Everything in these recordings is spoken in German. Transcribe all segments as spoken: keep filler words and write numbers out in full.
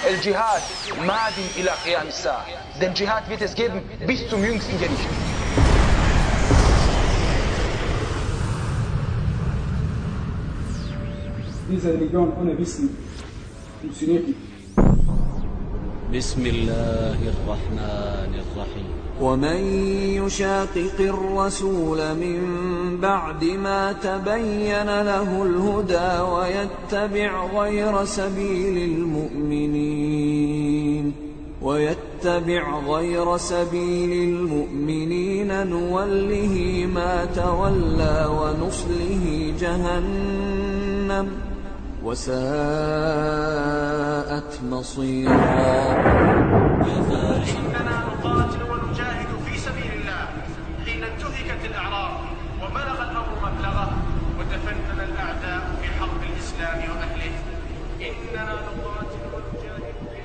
El-Jihad, Madin ila Qiyam as-Sa'a. Den Dschihad wird es geben bis zum jüngsten Gericht. Diese Religion ohne Wissen funktioniert nicht. بسم الله الرحمن الرحيم ومن يشاقق الرسول من بعد ما تبين له الهدى ويتبع غير سبيل المؤمنين ويتبع غير سبيل المؤمنين نوله ما تولى ونصله جهنم وساءت مصيرا. إننا نقاتل ونجاهد في سبيل الله حين انتهكت الأعراض وبلغ الأمر مبلغه وتفنن الأعداء في حرب الإسلام وأهله. إننا نقاتل ونجاهد في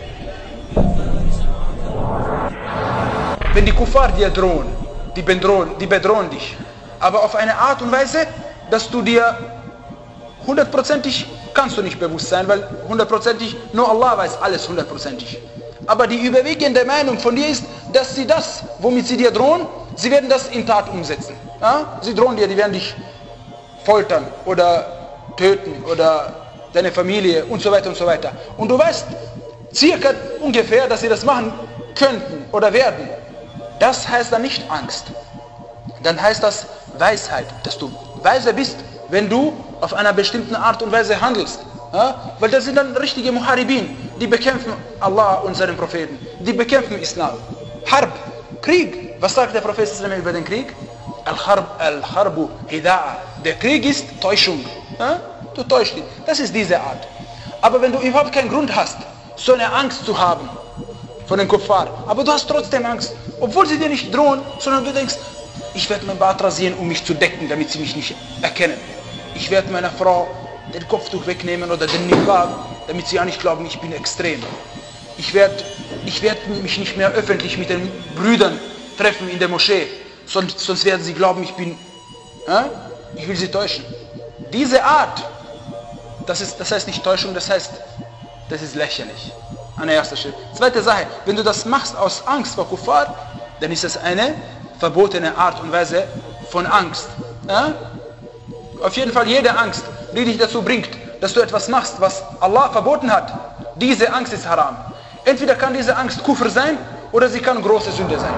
سبيل الله. Wenn die Kuffar dir drohen, die bedrohen, die bedrohen dich, aber auf eine Art und Weise, dass du dir hundertprozentig kannst du nicht bewusst sein, weil hundertprozentig nur Allah weiß alles hundertprozentig. Aber die überwiegende Meinung von dir ist, dass sie das, womit sie dir drohen, sie werden das in Tat umsetzen. Ja? Sie drohen dir, die werden dich foltern oder töten oder deine Familie und so weiter und so weiter. Und du weißt circa ungefähr, dass sie das machen könnten oder werden. Das heißt dann nicht Angst. Dann heißt das Weisheit, dass du weise bist, wenn du auf einer bestimmten Art und Weise handelst. Ja? Weil das sind dann richtige Muharibin, die bekämpfen Allah und seinen Propheten, die bekämpfen Islam. Harb, Krieg. Was sagt der Prophet über den Krieg? Al-Harb, Al-Harbu Hida'a. Der Krieg ist Täuschung. Ja? Du täuschst ihn. Das ist diese Art. Aber wenn du überhaupt keinen Grund hast, so eine Angst zu haben von den Kuffar, aber du hast trotzdem Angst, obwohl sie dir nicht drohen, sondern du denkst, ich werde mein Bart rasieren, um mich zu decken, damit sie mich nicht erkennen. Ich werde meiner Frau den Kopftuch wegnehmen oder den Niqab, damit sie ja nicht glauben, ich bin extrem. Ich werde ich werd mich nicht mehr öffentlich mit den Brüdern treffen in der Moschee, sonst, sonst werden sie glauben, ich bin, äh, ich will sie täuschen. Diese Art, das, ist, das heißt nicht Täuschung, das heißt, das ist lächerlich. An erster Stelle. Zweite Sache, wenn du das machst aus Angst vor Kuffar, dann ist das eine verbotene Art und Weise von Angst. Ja? Auf jeden Fall jede Angst, die dich dazu bringt, dass du etwas machst, was Allah verboten hat, diese Angst ist haram. Entweder kann diese Angst Kufr sein, oder sie kann große Sünde sein.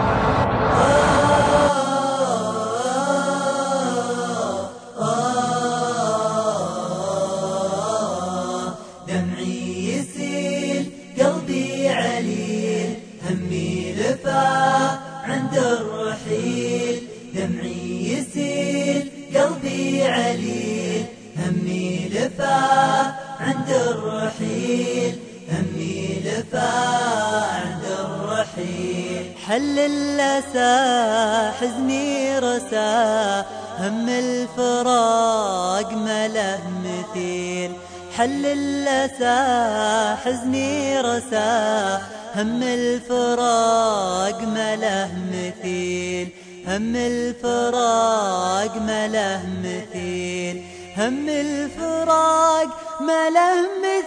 عند الرحيل دمعي يسيل قلبي عليل همي لفا عند الرحيل همي لفا عند الرحيل حل الأسى حزني رسى هم الفراق ما له مثيل حل الأسى حزني رسى هم الفراق ما له مثيل هم الفراق ما له مثيل هم الفراق ما له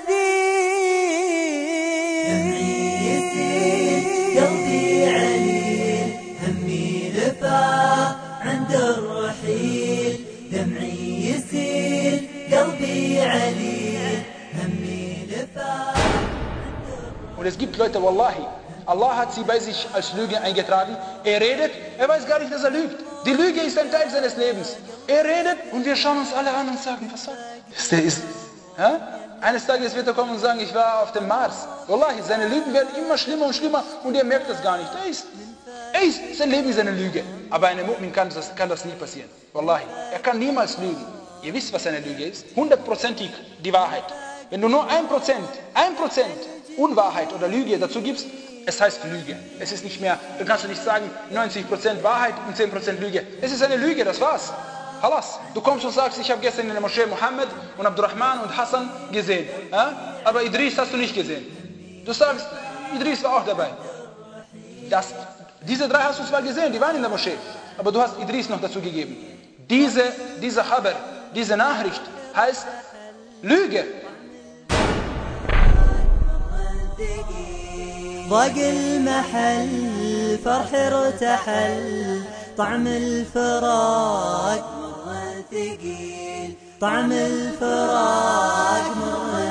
مثيل همي يسيل قلبي عليل همي لفا عند الرحيل دمعي يسيل قلبي عليل همي لفا. Und es gibt Leute, Wallahi, Allah hat sie bei sich als Lüge eingetragen. Er redet, er weiß gar nicht, dass er lügt. Die Lüge ist ein Teil seines Lebens. Er redet und wir schauen uns alle an und sagen, was sagt er? Der ist, ja? Eines Tages wird er kommen und sagen, ich war auf dem Mars. Wallahi, seine Lügen werden immer schlimmer und schlimmer und er merkt das gar nicht. Er ist, er ist, sein Leben ist eine Lüge. Aber einem Mu'min kann das, kann das nie passieren. Wallahi, er kann niemals lügen. Ihr wisst, was eine Lüge ist? Hundertprozentig die Wahrheit. Wenn du nur ein Prozent, ein Prozent Unwahrheit oder Lüge dazu gibst, es heißt Lüge. Es ist nicht mehr, du kannst nicht sagen neunzig Prozent Wahrheit und zehn Prozent Lüge. Es ist eine Lüge, das war's. Halas. Du kommst und sagst, ich habe gestern in der Moschee Mohammed und Abdurrahman und Hassan gesehen. Ja? Aber Idris hast du nicht gesehen. Du sagst, Idris war auch dabei. Das, diese drei hast du zwar gesehen, die waren in der Moschee. Aber du hast Idris noch dazu gegeben. Diese, diese Khabar, diese Nachricht heißt Lüge. ضاق المحل فرح ارتحل طعم الفراق مر ثقيل طعم الفراق مر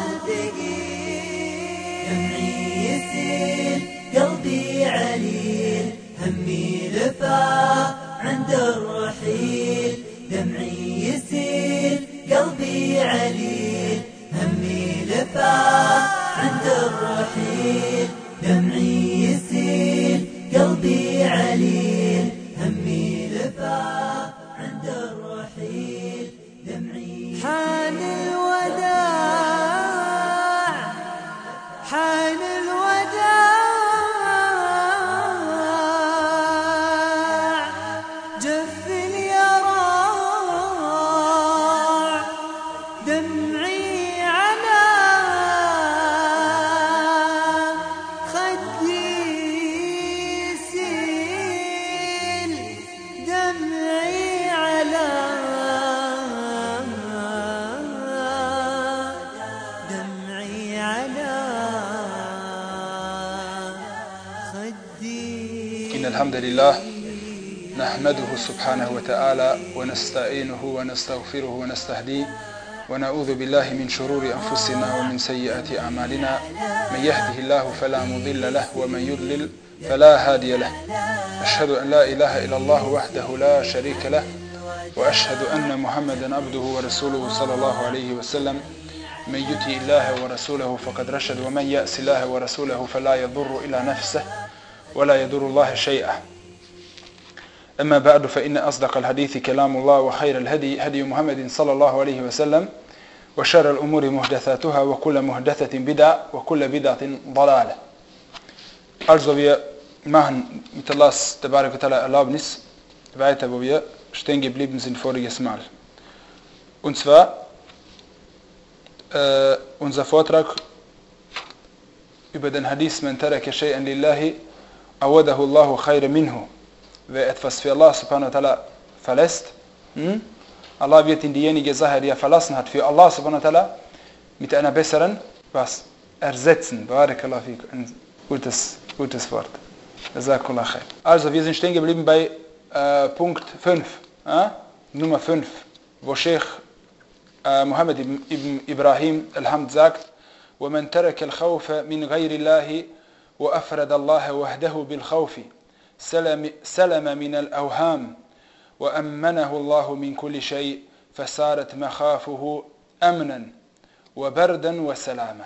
ثقيل دمعي يسيل قلبي عليل همي لفا عند الرحيل دمعي يسيل قلبي عليل همي لفا عند الرحيل دمعي يسيل قلبي عليل همي لفا عند الرحيل دمعي حان الوداع حان الوداع جف اليراع دمعي على خدي يسيل دمعي على دمعي على خدي. إن الحمد لله نحمده سبحانه وتعالى ونستعينه ونستغفره ونستهديه ونعوذ بالله من شرور أنفسنا ومن سيئات أعمالنا من يهده الله فلا مضل له ومن يضلل فلا هادي له أشهد أن لا إله إلا الله وحده لا شريك له وأشهد أن محمدا عبده ورسوله صلى الله عليه وسلم من يطع الله ورسوله فقد رشد ومن يأس الله ورسوله فلا يضر إلا نفسه ولا يضر الله شيئا. أما بعد فإن أصدق الحديث كلام الله وخير الهدي هدي محمد صلى الله عليه وسلم وشر الأمور محدثاتها وكل محدثة بدعة وكل بدعة ضلالة. Also wir machen mit Allahs Tabarak wa Ta'ala Erlaubnis weiter, wo wir stehen geblieben sind voriges Mal. Und zwar äh, unser Vortrag über den Hadith Man taraka shay'an lillahi awadahu Allahu khayran minhu. Wer etwas für Allah subhanahu wa ta'ala verlässt, hm? Allah wird in diejenige Sache, die er verlassen hat, für Allah subhanahu wa ta'ala mit einer besseren, was? Ersetzen. Barakallahu fik. Ein gutes, gutes Wort. Jazakallah khair. Also wir sind stehen geblieben bei äh, Punkt fünf, äh? Nummer fünf, wo Sheikh äh, Muhammad ibn, ibn Ibrahim al-Hamd sagt, وَمَنْ تَرَكَ الْخَوْفَ مِنْ غَيْرِ اللَّهِ وَأَفْرَدَ اللَّهَ وَحْدَهُ بِالْخَوْفِ سلم, سلم من الأوهام وأمنه الله من كل شيء فصارت مخافه أمنا وبردا وسلاما.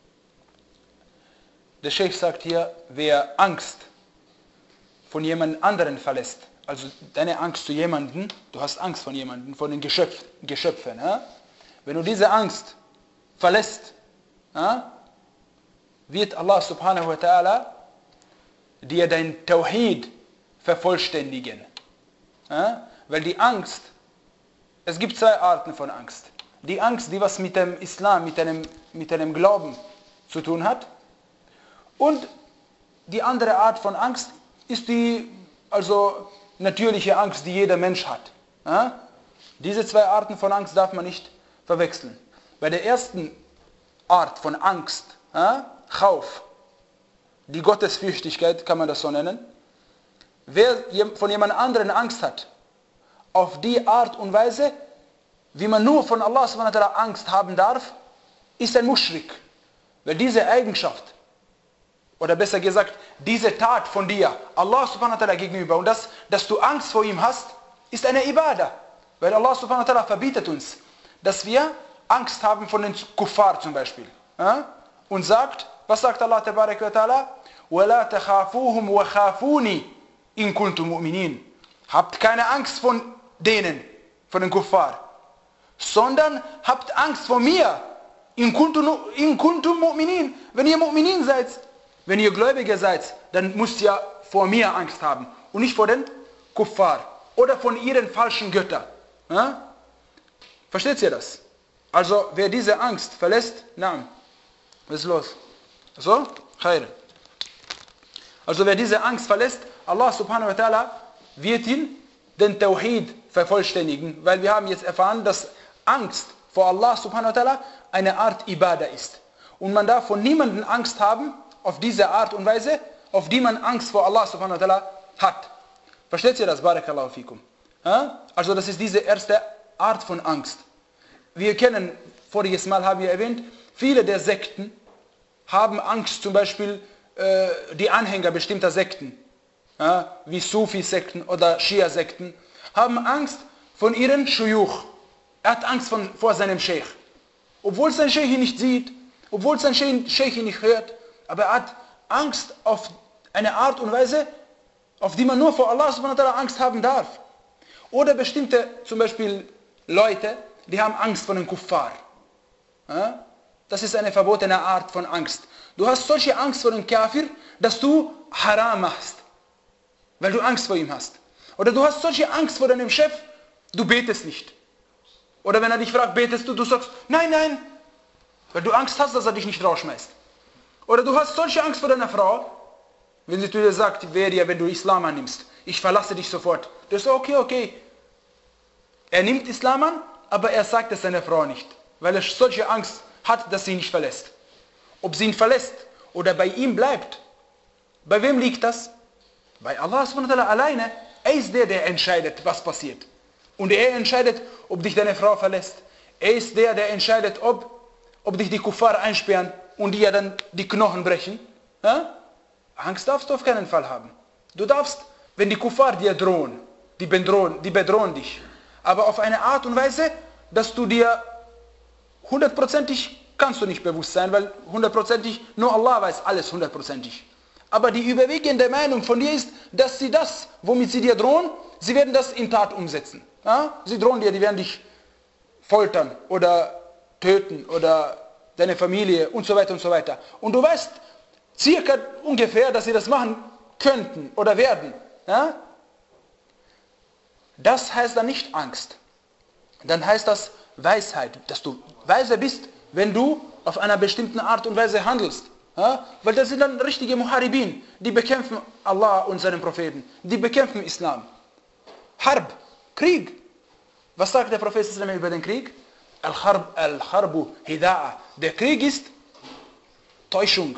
Der Sheikh sagt hier, wer Angst von jemand anderen verlässt, also deine Angst zu jemandem, du hast Angst von jemandem, von den Geschöpf, Geschöpfen, ja? Wenn du diese Angst verlässt, ja? Wird Allah subhanahu wa ta'ala dir dein Tawhid vervollständigen. Ja? Weil die Angst, es gibt zwei Arten von Angst. Die Angst, die was mit dem Islam, mit einem, mit einem Glauben zu tun hat. Und die andere Art von Angst ist die also natürliche Angst, die jeder Mensch hat. Ja? Diese zwei Arten von Angst darf man nicht verwechseln. Bei der ersten Art von Angst, ja? Khauf, die Gottesfürchtigkeit kann man das so nennen. Wer von jemand anderen Angst hat, auf die Art und Weise, wie man nur von Allah subhanahu wa ta'ala Angst haben darf, ist ein Muschrik. Weil diese Eigenschaft, oder besser gesagt, diese Tat von dir, Allah subhanahu wa ta'ala gegenüber, und das, dass du Angst vor ihm hast, ist eine Ibadah. Weil Allah subhanahu wa ta'ala verbietet uns, dass wir Angst haben von den Kuffar zum Beispiel. Und sagt, was sagt Allah tabarak wa ta'ala? وَلَا تَخَافُوهُمْ وَخَافُونِ إِن كُنْتُمْ مُؤْمِنِينَ. Habt keine Angst von denen, von den Kuffar, sondern habt Angst vor mir. In kuntum mu'minin. Wenn ihr Mu'minin seid, wenn ihr Gläubiger seid, dann müsst ihr vor mir Angst haben und nicht vor den Kuffar oder von ihren falschen Göttern. Ja? Versteht ihr das? Also wer diese Angst verlässt, na, was ist los? So? Khair. Also wer diese Angst verlässt, Allah subhanahu wa ta'ala wird ihn den Tawhid vervollständigen, weil wir haben jetzt erfahren, dass Angst vor Allah subhanahu wa ta'ala eine Art Ibadah ist. Und man darf von niemandem Angst haben, auf diese Art und Weise, auf die man Angst vor Allah subhanahu wa ta'ala hat. Versteht ihr das? Barakallahu fikum. Ja? Also das ist diese erste Art von Angst. Wir kennen, voriges Mal haben wir erwähnt, viele der Sekten haben Angst, zum Beispiel äh, die Anhänger bestimmter Sekten, ja, wie Sufi-Sekten oder Schia-Sekten, haben Angst von ihren Shuyuch. Er hat Angst von, vor seinem Sheikh. Obwohl sein Sheikh ihn nicht sieht, obwohl sein Sheikh ihn nicht hört, aber er hat Angst auf eine Art und Weise, auf die man nur vor Allah subhanahu wa ta'ala Angst haben darf. Oder bestimmte, zum Beispiel Leute, die haben Angst vor den Kuffar. Ja? Das ist eine verbotene Art von Angst. Du hast solche Angst vor dem Kafir, dass du Haram machst, weil du Angst vor ihm hast. Oder du hast solche Angst vor deinem Chef, du betest nicht. Oder wenn er dich fragt, betest du, du sagst, nein, nein, weil du Angst hast, dass er dich nicht rausschmeißt. Oder du hast solche Angst vor deiner Frau, wenn sie zu dir sagt, wäre ja, wenn du Islam annimmst, ich verlasse dich sofort. Du sagst, okay, okay. Er nimmt Islam an, aber er sagt es seiner Frau nicht, weil er solche Angst hat, dass sie ihn nicht verlässt. Ob sie ihn verlässt oder bei ihm bleibt, bei wem liegt das? Bei Allah subhanahu wa ta'ala alleine. Er ist der, der entscheidet, was passiert. Und er entscheidet, ob dich deine Frau verlässt. Er ist der, der entscheidet, ob, ob dich die Kuffar einsperren und dir dann die Knochen brechen. Ja? Angst darfst du auf keinen Fall haben. Du darfst, wenn die Kuffar dir drohen, die bedrohen, die bedrohen dich, aber auf eine Art und Weise, dass du dir hundertprozentig kannst du nicht bewusst sein, weil hundertprozentig nur Allah weiß alles hundertprozentig. Aber die überwiegende Meinung von dir ist, dass sie das, womit sie dir drohen, sie werden das in Tat umsetzen. Ja? Sie drohen dir, die werden dich foltern oder töten oder deine Familie und so weiter und so weiter. Und du weißt circa ungefähr, dass sie das machen könnten oder werden. Ja? Das heißt dann nicht Angst. Dann heißt das Weisheit, dass du weise bist, wenn du auf einer bestimmten Art und Weise handelst. Ja? Weil das sind dann richtige Muharibin, die bekämpfen Allah und seinen Propheten, die bekämpfen Islam. Harb, Krieg. Was sagt der Prophet über den Krieg? Al-Harb, Al-Harbu, Hida'a. Der Krieg ist Täuschung.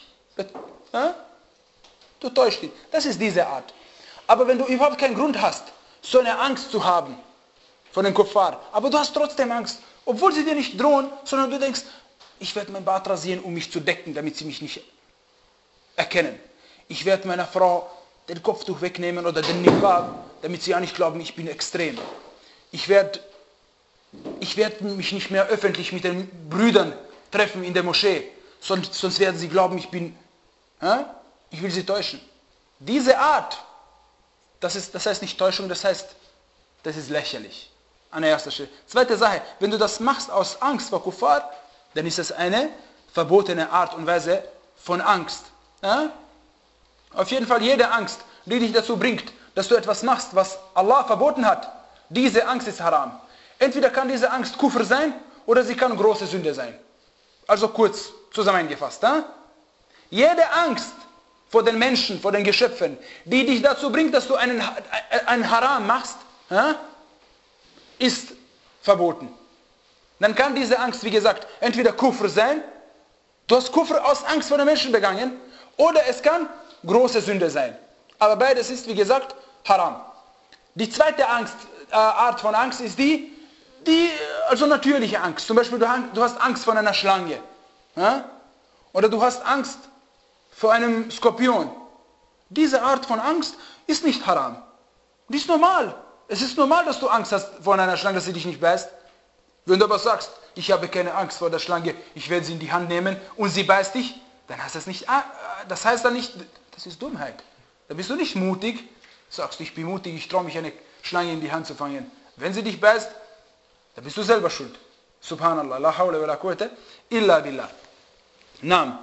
Ja? Du täuschst ihn. Das ist diese Art. Aber wenn du überhaupt keinen Grund hast, so eine Angst zu haben von den Kuffar, aber du hast trotzdem Angst, obwohl sie dir nicht drohen, sondern du denkst, ich werde mein Bart rasieren, um mich zu decken, damit sie mich nicht erkennen. Ich werde meiner Frau den Kopftuch wegnehmen oder den Niqab, damit sie ja nicht glauben, ich bin extrem. Ich werde ich werd mich nicht mehr öffentlich mit den Brüdern treffen in der Moschee, sonst, sonst werden sie glauben, ich bin, äh, ich will sie täuschen. Diese Art, das, ist, das heißt nicht Täuschung, das heißt, das ist lächerlich. An erster Stelle. Zweite Sache, wenn du das machst aus Angst vor Kuffar, dann ist es eine verbotene Art und Weise von Angst. Ja? Auf jeden Fall jede Angst, die dich dazu bringt, dass du etwas machst, was Allah verboten hat, diese Angst ist haram. Entweder kann diese Angst Kufr sein, oder sie kann große Sünde sein. Also kurz zusammengefasst. Ja? Jede Angst vor den Menschen, vor den Geschöpfen, die dich dazu bringt, dass du einen, einen Haram machst, ja? ist verboten. Dann kann diese Angst, wie gesagt, entweder Kufr sein, du hast Kufr aus Angst vor den Menschen begangen, oder es kann große Sünde sein. Aber beides ist, wie gesagt, haram. Die zweite Angst, äh, Art von Angst ist die, die, also natürliche Angst. Zum Beispiel, du, du hast Angst vor einer Schlange. Ja? Oder du hast Angst vor einem Skorpion. Diese Art von Angst ist nicht haram. Die ist normal. Es ist normal, dass du Angst hast vor einer Schlange, dass sie dich nicht beißt. Wenn du aber sagst, ich habe keine Angst vor der Schlange, ich werde sie in die Hand nehmen und sie beißt dich, dann heißt das nicht, das heißt dann nicht, das ist Dummheit. Da bist du nicht mutig, sagst du, ich bin mutig, ich traue mich eine Schlange in die Hand zu fangen. Wenn sie dich beißt, dann bist du selber schuld. Subhanallah, la hawla wa la quwwata illa billah. Naam.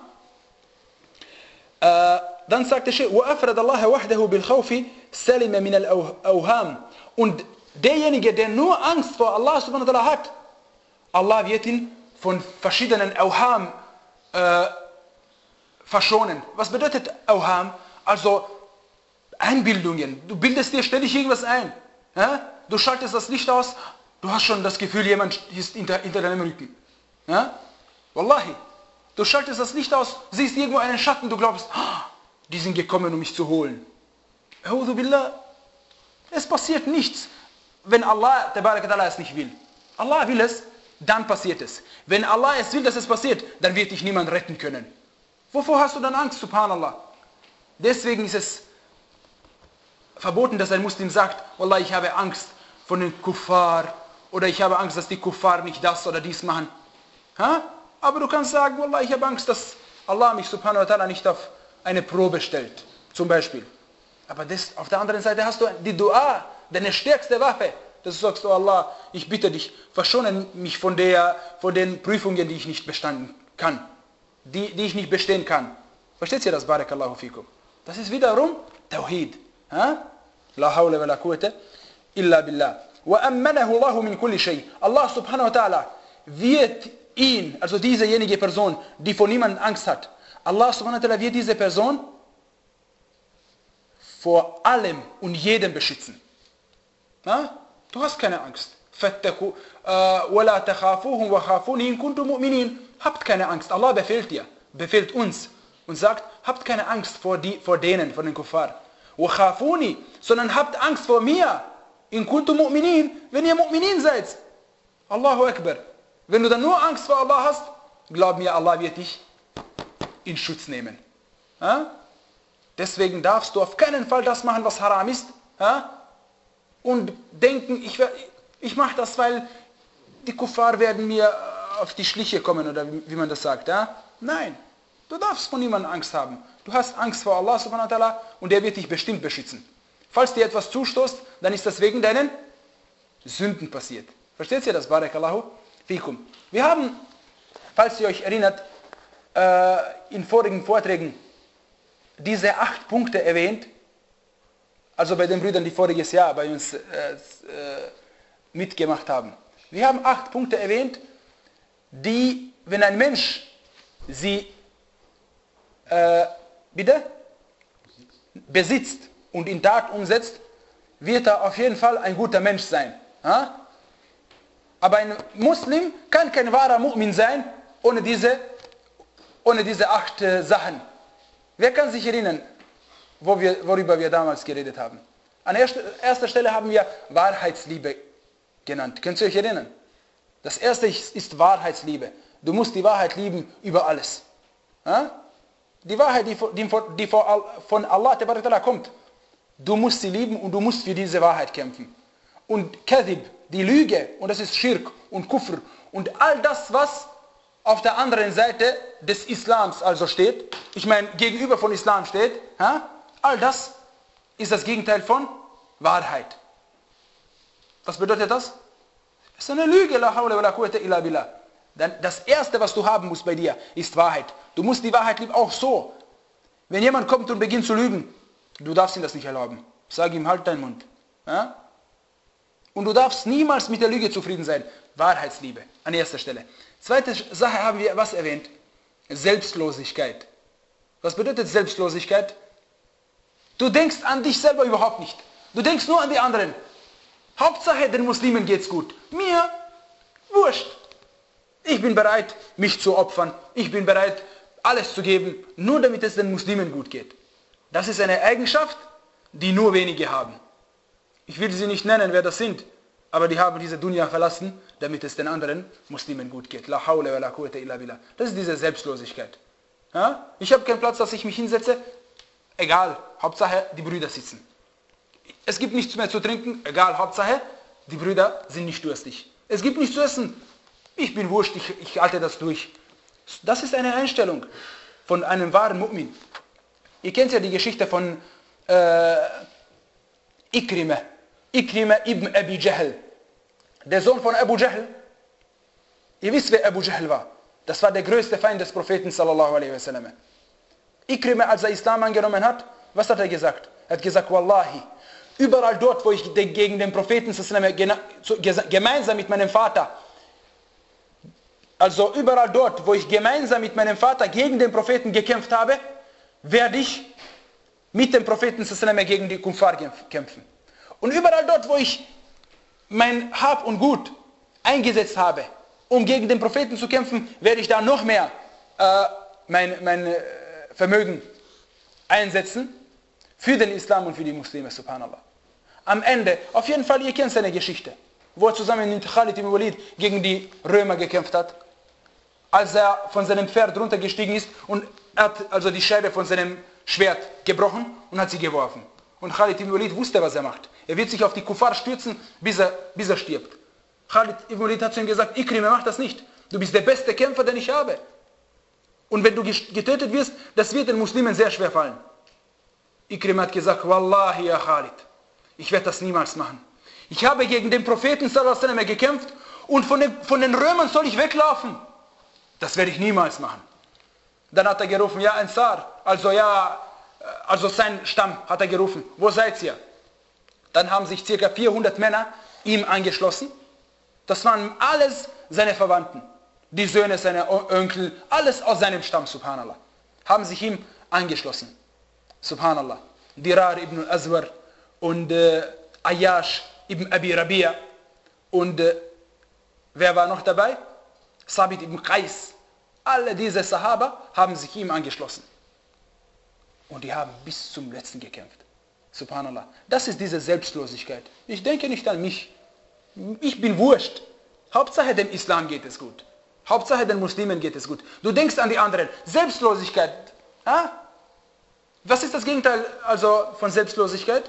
Äh, dann sagt der Sheikh, وَأَفْرَدَ اللَّهَ وَحْدَهُ بِالْخَوْفِ سَلِمَ مِنَ الْأَوْهَامِ. Und derjenige, der nur Angst vor Allah subhanahu wa ta'ala hat, Allah wird ihn von verschiedenen Awham äh, verschonen. Was bedeutet Awham? Also Einbildungen. Du bildest dir ständig irgendwas ein. Ja? Du schaltest das Licht aus, du hast schon das Gefühl, jemand ist hinter, hinter deinem Rücken. Ja? Wallahi. Du Du schaltest das Licht aus, siehst irgendwo einen Schatten, du glaubst, ah, die sind gekommen, um mich zu holen. A'udhu billah. Es passiert nichts, wenn Allah es nicht will. Allah will es, dann passiert es. Wenn Allah es will, dass es passiert, dann wird dich niemand retten können. Wovor hast du dann Angst, subhanallah? Deswegen ist es verboten, dass ein Muslim sagt, Wallah, ich habe Angst vor den Kuffar, oder ich habe Angst, dass die Kuffar nicht das oder dies machen. Ha? Aber du kannst sagen, Wallah, ich habe Angst, dass Allah mich subhanahu wa ta'ala nicht auf eine Probe stellt, zum Beispiel. Aber das, auf der anderen Seite hast du die Dua, deine stärkste Waffe, dass du sagst, oh Allah, ich bitte dich, verschone mich von, der, von den Prüfungen, die ich nicht bestanden kann, die, die ich nicht bestehen kann. Versteht ihr das? Barakallahu fikum. Das ist wiederum Tawhid. Ha? La hawla wa la quwwata illa billah. Wa ammanahu Allahu min kulli shay. Allah subhanahu wa ta'ala wird ihn, also diesejenige Person, die vor niemandem Angst hat, Allah subhanahu wa ta'ala wird diese Person vor allem und jedem beschützen. Na? Du hast keine Angst. Habt keine Angst. Allah befehlt dir, befehlt uns und sagt, habt keine Angst vor, die, vor denen, vor den Kuffar. Sondern habt Angst vor mir, in kuntum mu'minin, wenn ihr Mu'minin seid. Allahu Akbar. Wenn du dann nur Angst vor Allah hast, glaub mir, Allah wird dich in Schutz nehmen. Ha? Deswegen darfst du auf keinen Fall das machen, was haram ist. Ha? Und denken, ich, ich mache das, weil die Kuffar werden mir auf die Schliche kommen, oder wie, wie man das sagt. Ja? Nein, du darfst von niemandem Angst haben. Du hast Angst vor Allah subhanahu wa ta'ala und der wird dich bestimmt beschützen. Falls dir etwas zustoßt, dann ist das wegen deinen Sünden passiert. Versteht ihr das? Barakallahu fikum. Wir haben, falls ihr euch erinnert, äh, in vorigen Vorträgen diese acht Punkte erwähnt, also bei den Brüdern, die voriges Jahr bei uns äh, äh, mitgemacht haben. Wir haben acht Punkte erwähnt, die, wenn ein Mensch sie äh, bitte besitzt und in Tat umsetzt, wird er auf jeden Fall ein guter Mensch sein. Ha? Aber ein Muslim kann kein wahrer Mu'min sein ohne diese, ohne diese acht äh, Sachen. Wer kann sich erinnern, wo wir, worüber wir damals geredet haben? An erster, erster Stelle haben wir Wahrheitsliebe genannt. Könnt ihr euch erinnern? Das erste ist, ist Wahrheitsliebe. Du musst die Wahrheit lieben über alles. Ha? Die Wahrheit, die, die, die von Allah kommt, du musst sie lieben und du musst für diese Wahrheit kämpfen. Und Kadhib, die Lüge, und das ist Schirk und Kufr und all das, was auf der anderen Seite des Islams also steht, ich meine gegenüber von Islam steht, ha? All das ist das Gegenteil von Wahrheit. Was bedeutet das? Es ist eine Lüge, la hawla wa la quwwata illa billah. Das erste, was du haben musst bei dir, ist Wahrheit. Du musst die Wahrheit lieben, auch so. Wenn jemand kommt und beginnt zu lügen, du darfst ihm das nicht erlauben. Sag ihm, halt deinen Mund. Ja? Und du darfst niemals mit der Lüge zufrieden sein. Wahrheitsliebe, an erster Stelle. Zweite Sache haben wir was erwähnt? Selbstlosigkeit. Was bedeutet Selbstlosigkeit? Du denkst an dich selber überhaupt nicht. Du denkst nur an die anderen. Hauptsache, den Muslimen geht's gut. Mir, wurscht. Ich bin bereit, mich zu opfern. Ich bin bereit, alles zu geben, nur damit es den Muslimen gut geht. Das ist eine Eigenschaft, die nur wenige haben. Ich will sie nicht nennen, wer das sind, aber die haben diese Dunya verlassen, damit es den anderen Muslimen gut geht. La hawla wa la quwwata illa billah. Das ist diese Selbstlosigkeit. Ja? Ich habe keinen Platz, dass ich mich hinsetze. Egal, Hauptsache die Brüder sitzen. Es gibt nichts mehr zu trinken. Egal, Hauptsache die Brüder sind nicht durstig. Es gibt nichts zu essen. Ich bin wurscht, ich, ich halte das durch. Das ist eine Einstellung von einem wahren Mu'min. Ihr kennt ja die Geschichte von äh, Ikrima. Ikrima ibn Abi Jahl. Der Sohn von Abu Jahl. Ihr wisst, wer Abu Jahl war. Das war der größte Feind des Propheten sallallahu alaihi wasallam. Ikrima, als er Islam angenommen hat, was hat er gesagt? Er hat gesagt, Wallahi, überall dort, wo ich gegen den Propheten gemeinsam mit meinem Vater, also überall dort, wo ich gemeinsam mit meinem Vater gegen den Propheten gekämpft habe, werde ich mit dem Propheten gegen die Kuffar kämpfen. Und überall dort, wo ich mein Hab und Gut eingesetzt habe, um gegen den Propheten zu kämpfen, werde ich da noch mehr äh, mein, mein äh, Vermögen einsetzen für den Islam und für die Muslime, subhanallah. Am Ende, auf jeden Fall, ihr kennt seine Geschichte, wo er zusammen mit Khalid ibn Walid gegen die Römer gekämpft hat, als er von seinem Pferd runtergestiegen ist und er hat also die Scheibe von seinem Schwert gebrochen und hat sie geworfen. Und Khalid ibn Walid wusste, was er macht. Er wird sich auf die Kuffar stürzen, bis er, bis er stirbt. Khalid ibn Walid hat zu ihm gesagt, Ikrima, mach das nicht. Du bist der beste Kämpfer, den ich habe. Und wenn du getötet wirst, das wird den Muslimen sehr schwer fallen. Ikrima hat gesagt, Wallahi, ya Khalid, ich werde das niemals machen. Ich habe gegen den Propheten sallallahu alaihi wasallam gekämpft und von den, von den Römern soll ich weglaufen. Das werde ich niemals machen. Dann hat er gerufen, ja Ansar, also ja, also sein Stamm hat er gerufen, wo seid ihr? Dann haben sich ca. vierhundert Männer ihm angeschlossen. Das waren alles seine Verwandten, die Söhne seiner Onkel, alles aus seinem Stamm, subhanallah, haben sich ihm angeschlossen. Subhanallah. Dirar ibn al-Azwar und äh, Ayyash ibn Abi Rabia und äh, wer war noch dabei? Sabit ibn Qais. Alle diese Sahaba haben sich ihm angeschlossen. Und die haben bis zum letzten gekämpft. Subhanallah. Das ist diese Selbstlosigkeit. Ich denke nicht an mich. Ich bin wurscht. Hauptsache dem Islam geht es gut. Hauptsache den Muslimen geht es gut. Du denkst an die anderen. Selbstlosigkeit. Ha? Was ist das Gegenteil also von Selbstlosigkeit?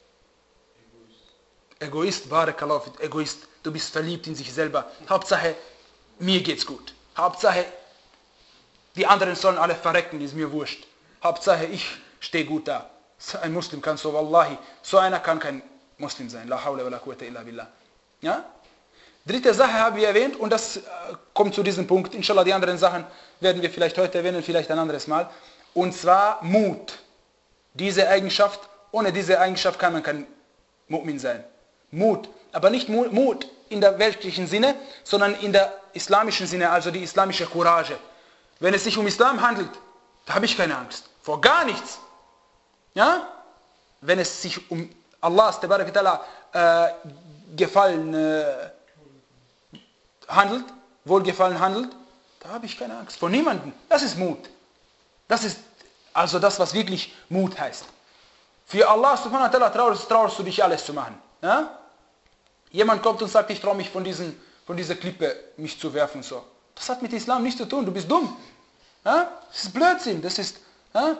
Egoist. Barakallahu fik. Egoist. Du bist verliebt in sich selber. Hauptsache mir geht's gut. Hauptsache die anderen sollen alle verrecken, ist mir wurscht. Hauptsache ich stehe gut da. Ein Muslim kann so, wallahi, so einer kann kein Muslim sein. La hawla wa la quwwata illa billah. Ja? Dritte Sache haben wir erwähnt und das äh, kommt zu diesem Punkt. Inshallah, die anderen Sachen werden wir vielleicht heute erwähnen, vielleicht ein anderes Mal. Und zwar Mut. Diese Eigenschaft, ohne diese Eigenschaft kann man kein Mu'min sein. Mut. Aber nicht Mut in der weltlichen Sinne, sondern in der islamischen Sinne, also die islamische Courage. Wenn es sich um Islam handelt, da habe ich keine Angst. Vor gar nichts. Ja? Wenn es sich um Allahs äh, Gefallen äh, handelt, Wohlgefallen handelt, da habe ich keine Angst. Vor niemandem. Das ist Mut. Das ist also das, was wirklich Mut heißt. Für Allah subhanahu wa ta'ala traust, traust du dich alles zu machen. Ja? Jemand kommt und sagt, ich traue mich von, diesen, von dieser Klippe mich zu werfen. So. Das hat mit Islam nichts zu tun, du bist dumm. Ja? Das ist Blödsinn. Das ist, ja?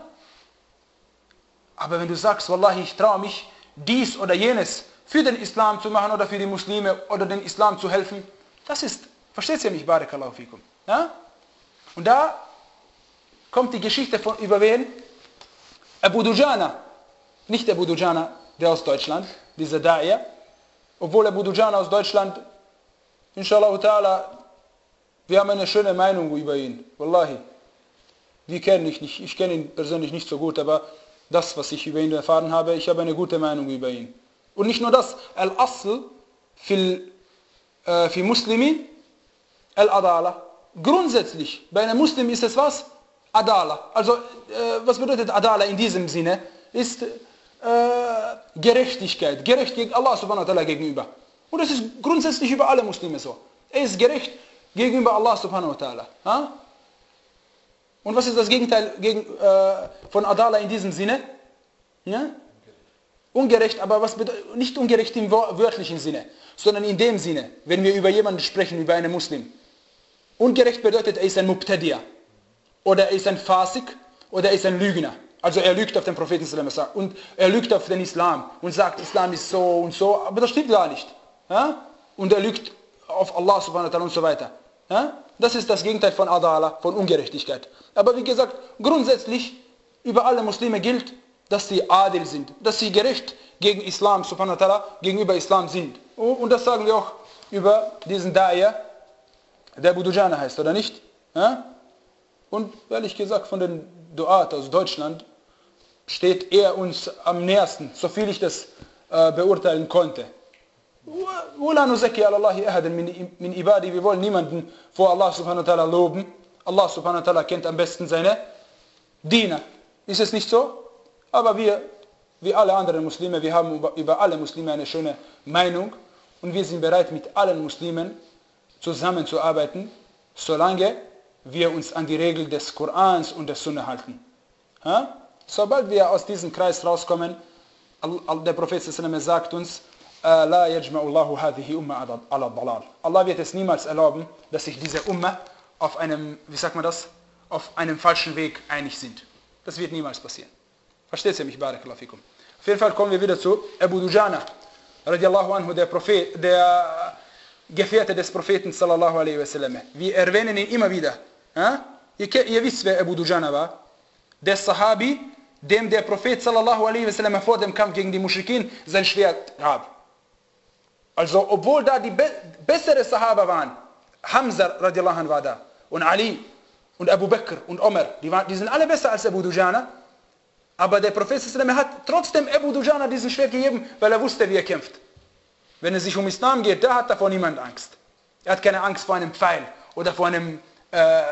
Aber wenn du sagst, Wallahi, ich traue mich, dies oder jenes für den Islam zu machen oder für die Muslime oder den Islam zu helfen, das ist, versteht ihr mich, Barakallahu fikum. Ja? Und da kommt die Geschichte von über wen? Abu Dujana. Nicht Abu Dujana, der aus Deutschland, dieser Da'iyah. Obwohl Abu Dujana aus Deutschland, inshallah ta'ala, wir haben eine schöne Meinung über ihn. Wallahi. Wir kennen ihn nicht, ich kenne ihn persönlich nicht so gut, aber das, was ich über ihn erfahren habe, ich habe eine gute Meinung über ihn. Und nicht nur das, Al-Asl fil, äh, für Muslimin, Al-Adala. Grundsätzlich, bei einem Muslim ist es was? Adala. Also, äh, was bedeutet Adala in diesem Sinne? Ist äh, Gerechtigkeit. Gerecht gegen Allah subhanahu wa ta'ala gegenüber. Und das ist grundsätzlich über alle Muslime so. Er ist gerecht gegenüber Allah subhanahu wa ta'ala. Ha? Und was ist das Gegenteil gegen, äh, von Adala in diesem Sinne? Ja? Ungerecht, aber was bedeutet, nicht ungerecht im wörtlichen Sinne, sondern in dem Sinne, wenn wir über jemanden sprechen, über einen Muslim. Ungerecht bedeutet, er ist ein Mubtadi'a, oder er ist ein Fasik, oder er ist ein Lügner. Also er lügt auf den Propheten und er lügt auf den Islam und sagt, Islam ist so und so, aber das stimmt gar nicht. Ja? Und er lügt auf Allah subhanahu wa ta'ala und so weiter. Ja? Das ist das Gegenteil von Adala, von Ungerechtigkeit. Aber wie gesagt, grundsätzlich über alle Muslime gilt, dass sie adil sind, dass sie gerecht gegen Islam subhanahu wa ta'ala, gegenüber Islam sind. Und das sagen wir auch über diesen Da'iyah, der Abu Dujana heißt, oder nicht? Ja? Und ehrlich gesagt, von den Duat aus Deutschland steht er uns am nächsten, so viel ich das äh, beurteilen konnte. Wir wollen niemanden vor Allah subhanahu wa ta'ala loben. Allah subhanahu wa ta'ala kennt am besten seine Diener. Ist es nicht so? Aber wir, wie alle anderen Muslime, wir haben über, über alle Muslime eine schöne Meinung und wir sind bereit, mit allen Muslimen zusammenzuarbeiten, solange wir uns an die Regel des Korans und der Sunna halten. Ja? Sobald wir aus diesem Kreis rauskommen, der Prophet sagt uns, La yajma'u Allahu hadhihi umma ala dalal. Allah wird es niemals erlauben, dass sich diese Umma auf einem, wie sagt man das, auf einem falschen Weg einig sind. Das wird niemals passieren. Versteht ihr mich? Barakallahu fikum. Auf jeden Fall kommen wir wieder zu Abu Dujana, radiallahu anhu, der Prophet, der Gefährte des Propheten sallallahu alaihi wasallam. Wir erwähnen ihn immer wieder. Ja? Ihr, ihr wisst, wer Abu Dujana war. Der Sahabi, dem der Prophet sallallahu alaihi wasallam vor dem Kampf gegen die Muschrikin sein Schwert gab. Also, obwohl da die be bessere Sahaba waren, Hamza radiallahu anhu war da, und Ali, und Abu Bakr, und Omar, die, waren, die sind alle besser als Abu Dujana, aber der Prophet sallallahu alaihi wasallam hat trotzdem Abu Dujana diesen Schwert gegeben, weil er wusste, wie er kämpft. Wenn es sich um Islam geht, da hat davor niemand Angst. Er hat keine Angst vor einem Pfeil, oder vor einem äh,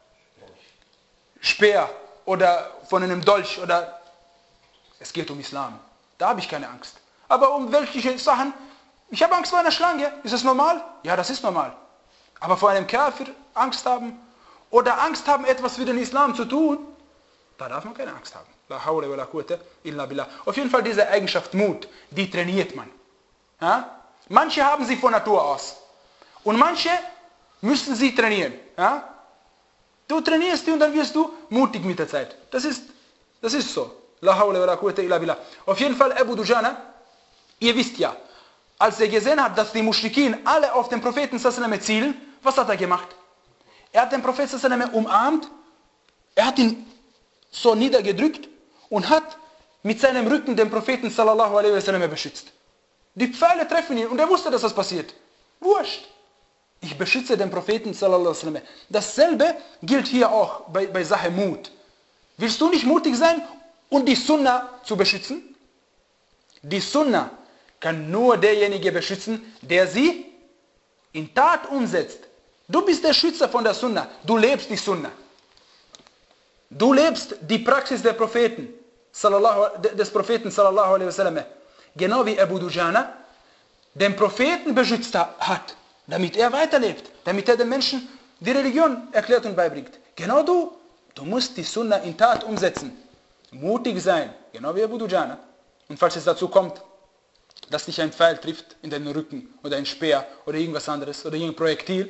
Speer, oder von einem Dolch, oder es geht um Islam. Da habe ich keine Angst. Aber um weltliche Sachen, ich habe Angst vor einer Schlange. Ist das normal? Ja, das ist normal. Aber vor einem Kafir Angst haben oder Angst haben, etwas für den Islam zu tun, da darf man keine Angst haben. La hawla wa la quwwata illa billah. Auf jeden Fall diese Eigenschaft Mut, die trainiert man. Ja? Manche haben sie von Natur aus. Und manche müssen sie trainieren. Ja? Du trainierst sie und dann wirst du mutig mit der Zeit. Das ist, das ist so. La hawla wa la quwwata illa billah. Auf jeden Fall Abu Dujana, ihr wisst ja, als er gesehen hat, dass die Muschrikin alle auf den Propheten sallallahu zielen, was hat er gemacht? Er hat den Propheten sallallahu umarmt, er hat ihn so niedergedrückt und hat mit seinem Rücken den Propheten sallallahu alaihi wasallam beschützt. Die Pfeile treffen ihn und er wusste, dass das passiert. Wurscht. Ich beschütze den Propheten sallallahu alaihi wasallam. Dasselbe gilt hier auch bei, bei Sache Mut. Willst du nicht mutig sein und die Sunna zu beschützen? Die Sunna kann nur derjenige beschützen, der sie in Tat umsetzt. Du bist der Schützer von der Sunna. Du lebst die Sunna. Du lebst die Praxis der Propheten, des Propheten sallallahu alaihi wasallam. Genau wie Abu Dujana den Propheten beschützt hat, damit er weiterlebt, damit er den Menschen die Religion erklärt und beibringt. Genau du. Du musst die Sunna in Tat umsetzen. Mutig sein, genau wie Abu Dujana. Und falls es dazu kommt, dass dich ein Pfeil trifft in den Rücken oder ein Speer oder irgendwas anderes oder irgendein Projektil,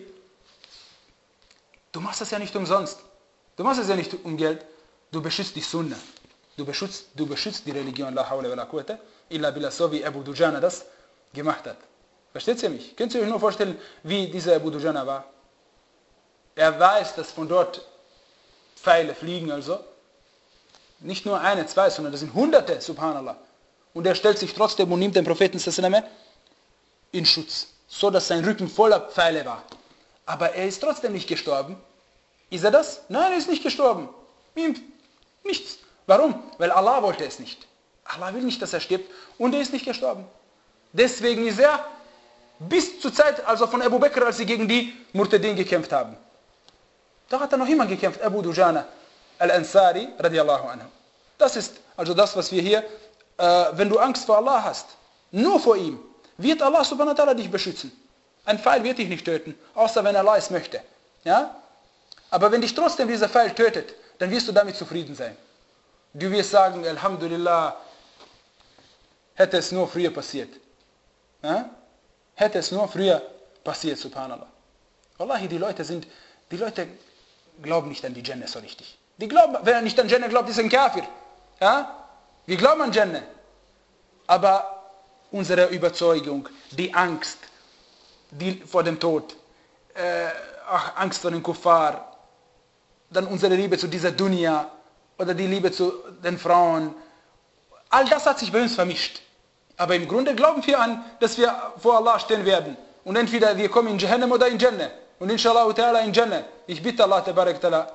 du machst das ja nicht umsonst. Du machst es ja nicht um Geld. Du beschützt die Sunna. Du beschützt, du beschützt die Religion, la hawla wa la quwwata illa billah, so wie Abu Dujana das gemacht hat. Versteht ihr mich? Könnt ihr euch nur vorstellen, wie dieser Abu Dujana war? Er weiß, dass von dort Pfeile fliegen, also. Nicht nur eine, zwei, sondern das sind Hunderte, subhanallah. Und er stellt sich trotzdem und nimmt den Propheten sallallahu in Schutz, so dass sein Rücken voller Pfeile war. Aber er ist trotzdem nicht gestorben. Ist er das? Nein, er ist nicht gestorben. Nichts. Warum? Weil Allah wollte es nicht. Allah will nicht, dass er stirbt und er ist nicht gestorben. Deswegen ist er bis zur Zeit, also von Abu Bakr, als sie gegen die Murtadin gekämpft haben. Da hat er noch immer gekämpft, Abu Dujana al-Ansari radiallahu anhu. Das ist also das, was wir hier, äh, wenn du Angst vor Allah hast, nur vor ihm, wird Allah subhanahu wa ta'ala dich beschützen. Ein Pfeil wird dich nicht töten, außer wenn Allah es möchte. Ja? Aber wenn dich trotzdem dieser Pfeil tötet, dann wirst du damit zufrieden sein. Du wirst sagen, Alhamdulillah, hätte es nur früher passiert. Ja? Hätte es nur früher passiert, subhanallah. Wallahi, die Leute sind, die Leute glauben nicht an die Jannah so richtig. Die glauben, wer nicht an Jannah glaubt, ist ein Kafir. Ja? Wir glauben an Jannah. Aber unsere Überzeugung, die Angst die vor dem Tod, äh, Angst vor dem Kuffar, dann unsere Liebe zu dieser Dunya oder die Liebe zu den Frauen, all das hat sich bei uns vermischt. Aber im Grunde glauben wir an, dass wir vor Allah stehen werden. Und entweder wir kommen in Jahannam oder in Jannah. Und inshallah ta'ala in Jannah. Ich bitte Allah tabarak ta'ala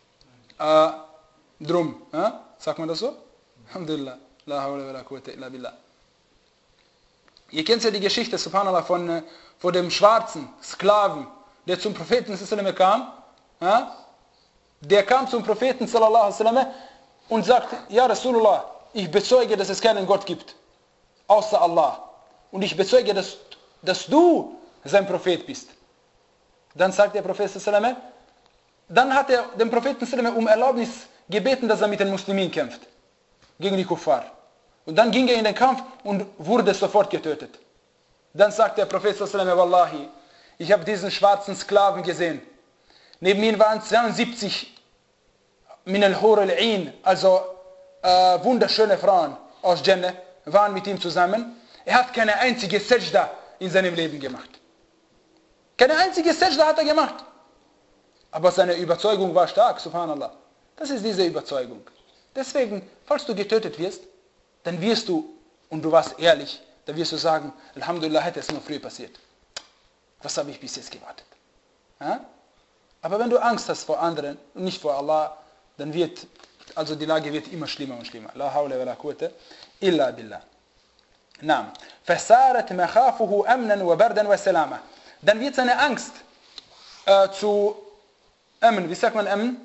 äh, drum. Äh? Sagt man das so? Alhamdulillah. La hawla wa la quwwata illa billah. Ihr kennt ja die Geschichte, subhanallah, von, von dem schwarzen Sklaven, der zum Propheten sallallahu kam. Äh? Der kam zum Propheten sallallahu sallam und sagte, ja Rasulullah, ich bezeuge, dass es keinen Gott gibt, außer Allah. Und ich bezeuge, dass, dass du sein Prophet bist. Dann sagt der Prophet sallallahu dann hat er den Propheten um Erlaubnis gebeten, dass er mit den Muslimen kämpft. Gegen die Kuffar. Und dann ging er in den Kampf und wurde sofort getötet. Dann sagt der Prophet Wallahi, ich habe diesen schwarzen Sklaven gesehen. Neben ihm waren zweiundsiebzig min al-Hur al-Ain, also äh, wunderschöne Frauen aus Jannah, waren mit ihm zusammen. Er hat keine einzige Sajda in seinem Leben gemacht. Keine einzige Sajda hat er gemacht. Aber seine Überzeugung war stark, subhanallah. Das ist diese Überzeugung. Deswegen, falls du getötet wirst, dann wirst du, und du warst ehrlich, dann wirst du sagen, Alhamdulillah, hätte es nur früher passiert. Was habe ich bis jetzt gewartet? Ja? Aber wenn du Angst hast vor anderen und nicht vor Allah, dann wird, also die Lage wird immer schlimmer und schlimmer. La hawla wa la quwwata illa billah. Naam. Fasarat makhafuhu amnan wa bardan wa salama. Dann wird seine Angst äh, zu Amn. Wie sagt man Amn?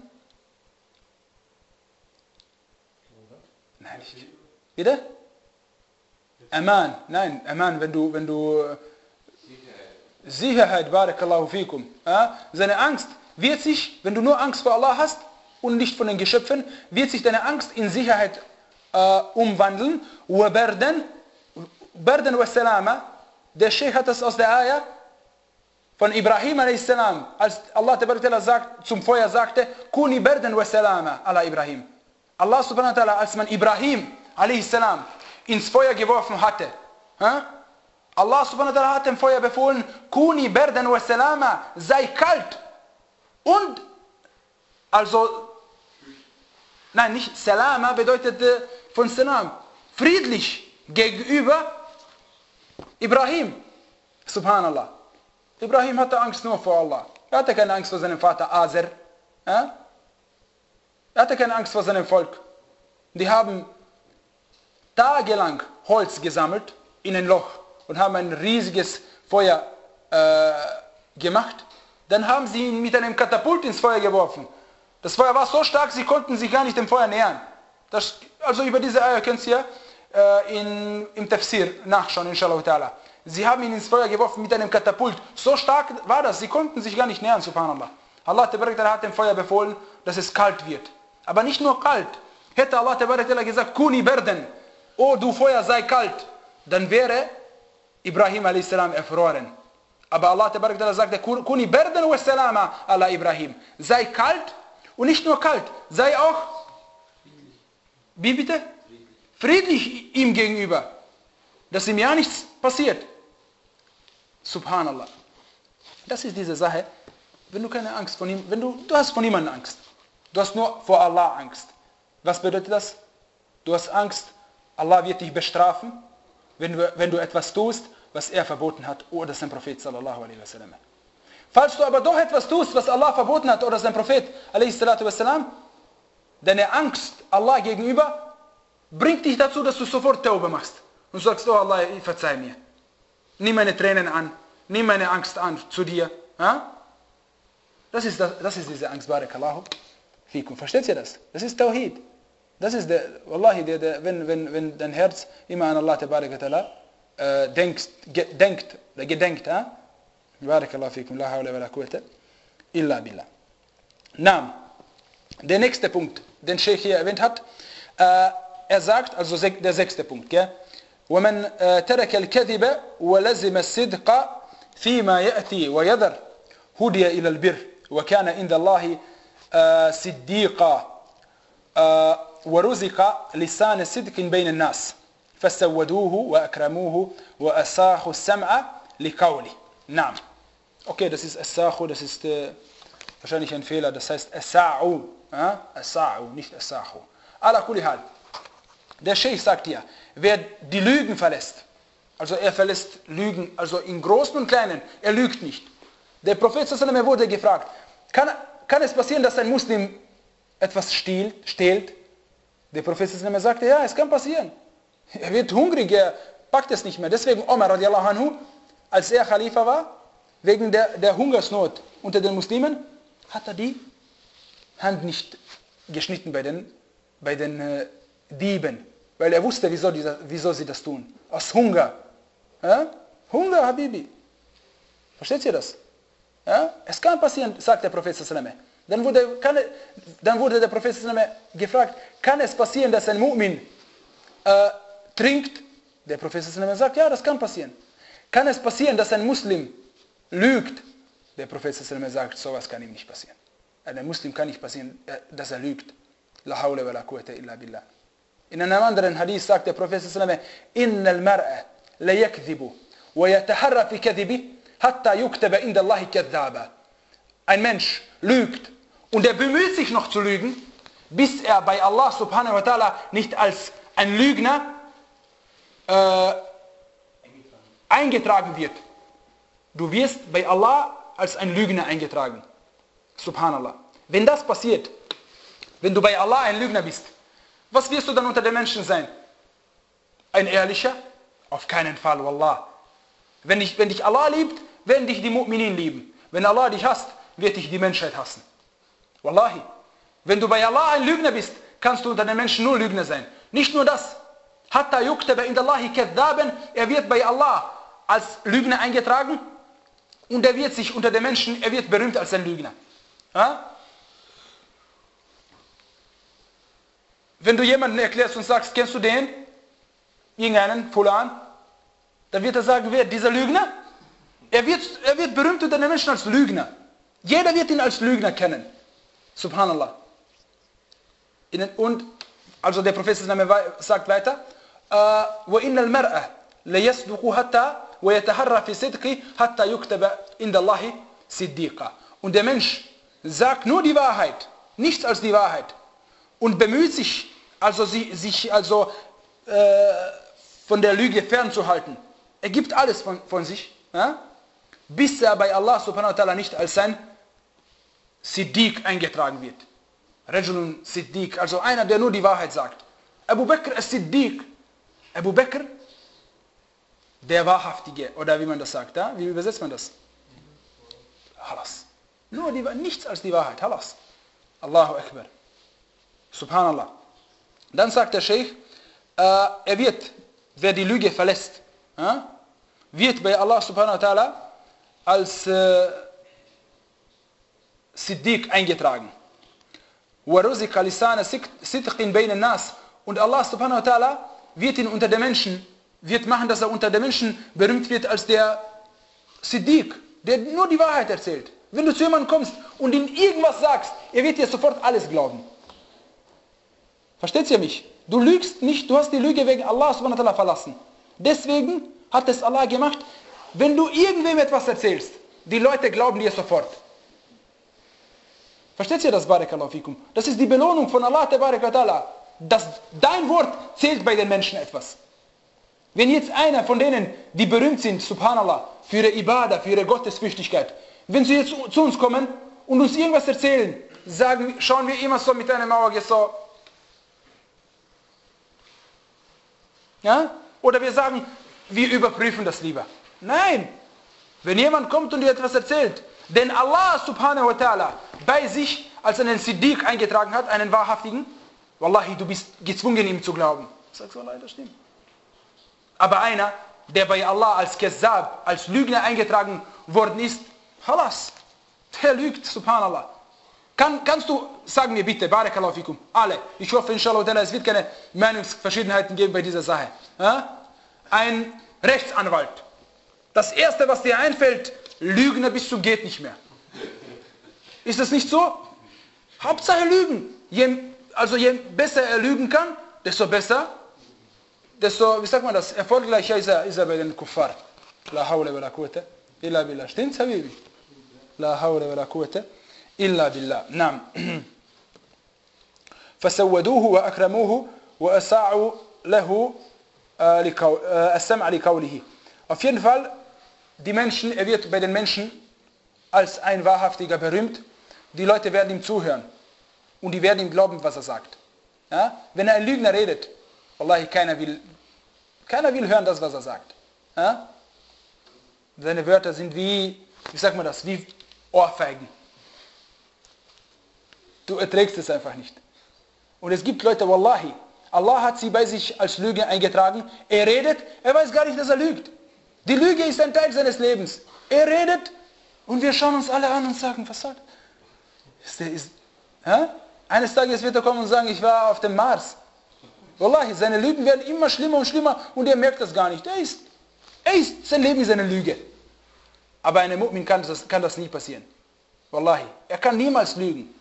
Nein, nicht. Bitte? Aman. Nein, Aman, wenn du, wenn du Sicherheit, barakallahu fikum. Ja? Seine Angst wird sich, wenn du nur Angst vor Allah hast und nicht von den Geschöpfen, wird sich deine Angst in Sicherheit äh, umwandeln. Wa bardan, bardan wa salama. Der Sheikh hat das aus der Ayah von Ibrahim a s. Als Allah sagt, zum Feuer sagte, Kuni bardan wa salama ala Ibrahim. Allah subhanahu wa ta'ala, als man Ibrahim a s. ins Feuer geworfen hatte, ha? Allah subhanahu wa ta'ala hat dem Feuer befohlen, Kuni bardan wa salama, sei kalt. Und, also, nein, nicht Salama bedeutet äh, von Salam, friedlich gegenüber Ibrahim. Subhanallah. Ibrahim hatte Angst nur vor Allah. Er hatte keine Angst vor seinem Vater Azer. Ja? Er hatte keine Angst vor seinem Volk. Die haben tagelang Holz gesammelt in ein Loch und haben ein riesiges Feuer äh, gemacht. Dann haben sie ihn mit einem Katapult ins Feuer geworfen. Das Feuer war so stark, sie konnten sich gar nicht dem Feuer nähern. Das, also über diese Eier könnt ihr äh, in, im Tafsir nachschauen, inshallah ta'ala. Sie haben ihn ins Feuer geworfen mit einem Katapult. So stark war das, sie konnten sich gar nicht nähern, subhanallah. Allah hat dem Feuer befohlen, dass es kalt wird. Aber nicht nur kalt. Hätte Allah gesagt, Kuni bardan, oh du Feuer, sei kalt, dann wäre Ibrahim a s. erfroren. Aber Allah sagte, Kuni bardan wa salama ala Ibrahim. Sei kalt und nicht nur kalt, sei auch, wie bitte? Friedlich ihm gegenüber. Dass ihm ja nichts passiert. Subhanallah. Das ist diese Sache, wenn du keine Angst von ihm, wenn du, du hast von niemandem Angst. Du hast nur vor Allah Angst. Was bedeutet das? Du hast Angst, Allah wird dich bestrafen, wenn du, wenn du etwas tust, was er verboten hat oder sein Prophet sallallahu alaihi wasallam. Falls du aber doch etwas tust, was Allah verboten hat oder sein Prophet alaihi salatu wasallam, deine Angst Allah gegenüber bringt dich dazu, dass du sofort Tauba machst und sagst, oh Allah, verzeih mir. Nimm meine Tränen an, nimm meine Angst an zu dir. Ja? Das ist, das, das ist diese Angst, barakallahu fikum. Versteht ihr das? Das ist Tawhid. Das ist der, Wallahi, der, der, wenn, wenn, wenn dein Herz immer an Allah ta'ala äh, denkt, ge, denkt, oder gedenkt, ja? Barakallahu fikum, la hawla wa la quwwata illa billah. Naam. Der nächste Punkt, den Sheikh hier erwähnt hat, äh, er sagt, also der sechste Punkt, gell? ومن ترك الكذب ولزم الصدق فيما يأتي ويذر هدي إلى البر وكان عند الله صديقا ورزق لسان الصدق بين الناس فسودوه وأكرموه وأساخوا السمع لقوله. نعم. Okay, das ist Asachu, das ist äh, wahrscheinlich ein Fehler, das heißt Asa'u, äh? Asa'u, nicht Asachu. Ala kulli hal. Der Sheikh sagt hier, wer die Lügen verlässt, also er verlässt Lügen, also in Großen und Kleinen, er lügt nicht. Der Prophet sallallahu alaihi wasallam wurde gefragt, kann, kann es passieren, dass ein Muslim etwas stiehlt, stehlt? Der Prophet sallallahu alaihi wasallam sagte, ja, es kann passieren. Er wird hungrig, er packt es nicht mehr. Deswegen Omar radiallahu anhu, als er Khalifa war, wegen der, der Hungersnot unter den Muslimen, hat er die Hand nicht geschnitten bei den, bei den äh, Dieben. Weil er wusste, wieso, die, wieso sie das tun. Aus Hunger. Ja? Hunger, Habibi. Versteht ihr das? Ja? Es kann passieren, sagt der Prophet sallallahu alaihi wasallam, Dann wurde, kann, dann wurde der Prophet gefragt, kann es passieren, dass ein Mu'min äh, trinkt? Der Prophet sagt, ja, das kann passieren. Kann es passieren, dass ein Muslim lügt? Der Prophet sagt, sowas kann ihm nicht passieren. Ein Muslim kann nicht passieren, dass er lügt. La hawla wa la quwwata illa billah. In einem anderen Hadith sagt der Prophet, Inna al-mar'a la yakdhibu wa yataharra fi kadhibi hatta yuktaba inda Allahi kadhaba. Ein Mensch lügt und er bemüht sich noch zu lügen, bis er bei Allah subhanahu wa ta'ala nicht als ein Lügner äh, eingetragen wird. Du wirst bei Allah als ein Lügner eingetragen. Subhanallah. Wenn das passiert, wenn du bei Allah ein Lügner bist, was wirst du dann unter den Menschen sein? Ein Ehrlicher? Auf keinen Fall, Wallah. Wenn dich, wenn dich Allah liebt, werden dich die Mu'minin lieben. Wenn Allah dich hasst, wird dich die Menschheit hassen. Wallahi. Wenn du bei Allah ein Lügner bist, kannst du unter den Menschen nur Lügner sein. Nicht nur das. Hatta yuktaba indallahi kadhaban, er wird bei Allah als Lügner eingetragen und er wird sich unter den Menschen, er wird berühmt als ein Lügner. Ja? Wenn du jemanden erklärst und sagst, kennst du den? Irgendeinen, Fulan? Dann wird er sagen, wer? Dieser Lügner? Er wird, er wird berühmt unter den Menschen als Lügner. Jeder wird ihn als Lügner kennen. Subhanallah. Und also der Prophet sagt weiter, وَإِنَّ الْمَرْأَ لَيَصْدُقُ حَتَّى وَيَتَحَرَّ فِي صِدْقِ حَتَّى يُكْتَبَ عِنْدَ اللَّهِ صِدِّيقًا. Und der Mensch sagt nur die Wahrheit, nichts als die Wahrheit. Und bemüht sich, also sich also, äh, von der Lüge fernzuhalten. Er gibt alles von, von sich, ja? Bis er bei Allah subhanahu wa ta'ala nicht als sein Siddiq eingetragen wird. Rajulun Siddiq, also einer, der nur die Wahrheit sagt. Abu Bakr as-Siddiq, Abu Bakr, der Wahrhaftige, oder wie man das sagt, ja? Wie übersetzt man das? Halas. Nur die, nichts als die Wahrheit, halas. Allahu Akbar. Subhanallah. Dann sagt der Sheikh, äh, er wird, wer die Lüge verlässt, äh, wird bei Allah subhanahu wa ta'ala als äh, Siddiq eingetragen. وَرُزِقَ لِسَانَ صِدْقٍ بَيْنَ النَّاسِ. Und Allah subhanahu wa ta'ala wird ihn unter den Menschen, wird machen, dass er unter den Menschen berühmt wird als der Siddiq, der nur die Wahrheit erzählt. Wenn du zu jemandem kommst und ihm irgendwas sagst, er wird dir sofort alles glauben. Versteht ihr mich? Du lügst nicht, du hast die Lüge wegen Allah subhanahu wa ta'ala verlassen. Deswegen hat es Allah gemacht, wenn du irgendwem etwas erzählst, die Leute glauben dir sofort. Versteht ihr das, Barakallahu fikum? Das ist die Belohnung von Allah, Tabarak wa ta'ala, dass dein Wort zählt bei den Menschen etwas. Wenn jetzt einer von denen, die berühmt sind, subhanallah, für ihre Ibadah, für ihre Gottesfürchtigkeit, wenn sie jetzt zu uns kommen und uns irgendwas erzählen, sagen, schauen wir immer so mit einem Auge so, ja? Oder wir sagen, wir überprüfen das lieber. Nein, wenn jemand kommt und dir etwas erzählt, denn Allah subhanahu wa ta'ala bei sich als einen Siddiq eingetragen hat, einen Wahrhaftigen, Wallahi, du bist gezwungen, ihm zu glauben. Sagst du, Wallahi, das stimmt. Aber einer, der bei Allah als Kezzab, als Lügner eingetragen worden ist, halas, der lügt, subhanallah. Kann, kannst du, sagen mir bitte, Barakallahu fikum, alle, ich hoffe, inshallah, es wird keine Meinungsverschiedenheiten geben bei dieser Sache. Ja? Ein Rechtsanwalt, das erste, was dir einfällt, Lügner bis zum geht nicht mehr. Ist das nicht so? Hauptsache Lügen. Je, also je besser er lügen kann, desto besser, desto, wie sagt man das, erfolgreicher ist er, ist er bei den Kuffar. La hawla wa la quwwata illa billah. Stimmt's, Habibi? La hawla wa la quwwata illa billah. Naam. فسودوه وأكرموه وأساعوا له السمع لقوله. Auf jeden Fall, die Menschen, er wird bei den Menschen als ein Wahrhaftiger berühmt. Die Leute werden ihm zuhören und die werden ihm glauben, was er sagt. Ja? Wenn er ein Lügner redet, wallahi, keiner will, keiner will hören das, was er sagt. Ja? Seine Wörter sind wie, wie sagt man das, wie Ohrfeigen. Du erträgst es einfach nicht. Und es gibt Leute, wallahi, Allah hat sie bei sich als Lüge eingetragen. Er redet, er weiß gar nicht, dass er lügt. Die Lüge ist ein Teil seines Lebens. Er redet und wir schauen uns alle an und sagen, was sagt er? Ist, ist, hä? Eines Tages wird er kommen und sagen, ich war auf dem Mars. Wallahi, seine Lügen werden immer schlimmer und schlimmer und er merkt das gar nicht. Er ist, er ist, sein Leben ist eine Lüge. Aber einem Mu'min kann das, kann das nie passieren. Wallahi, er kann niemals lügen.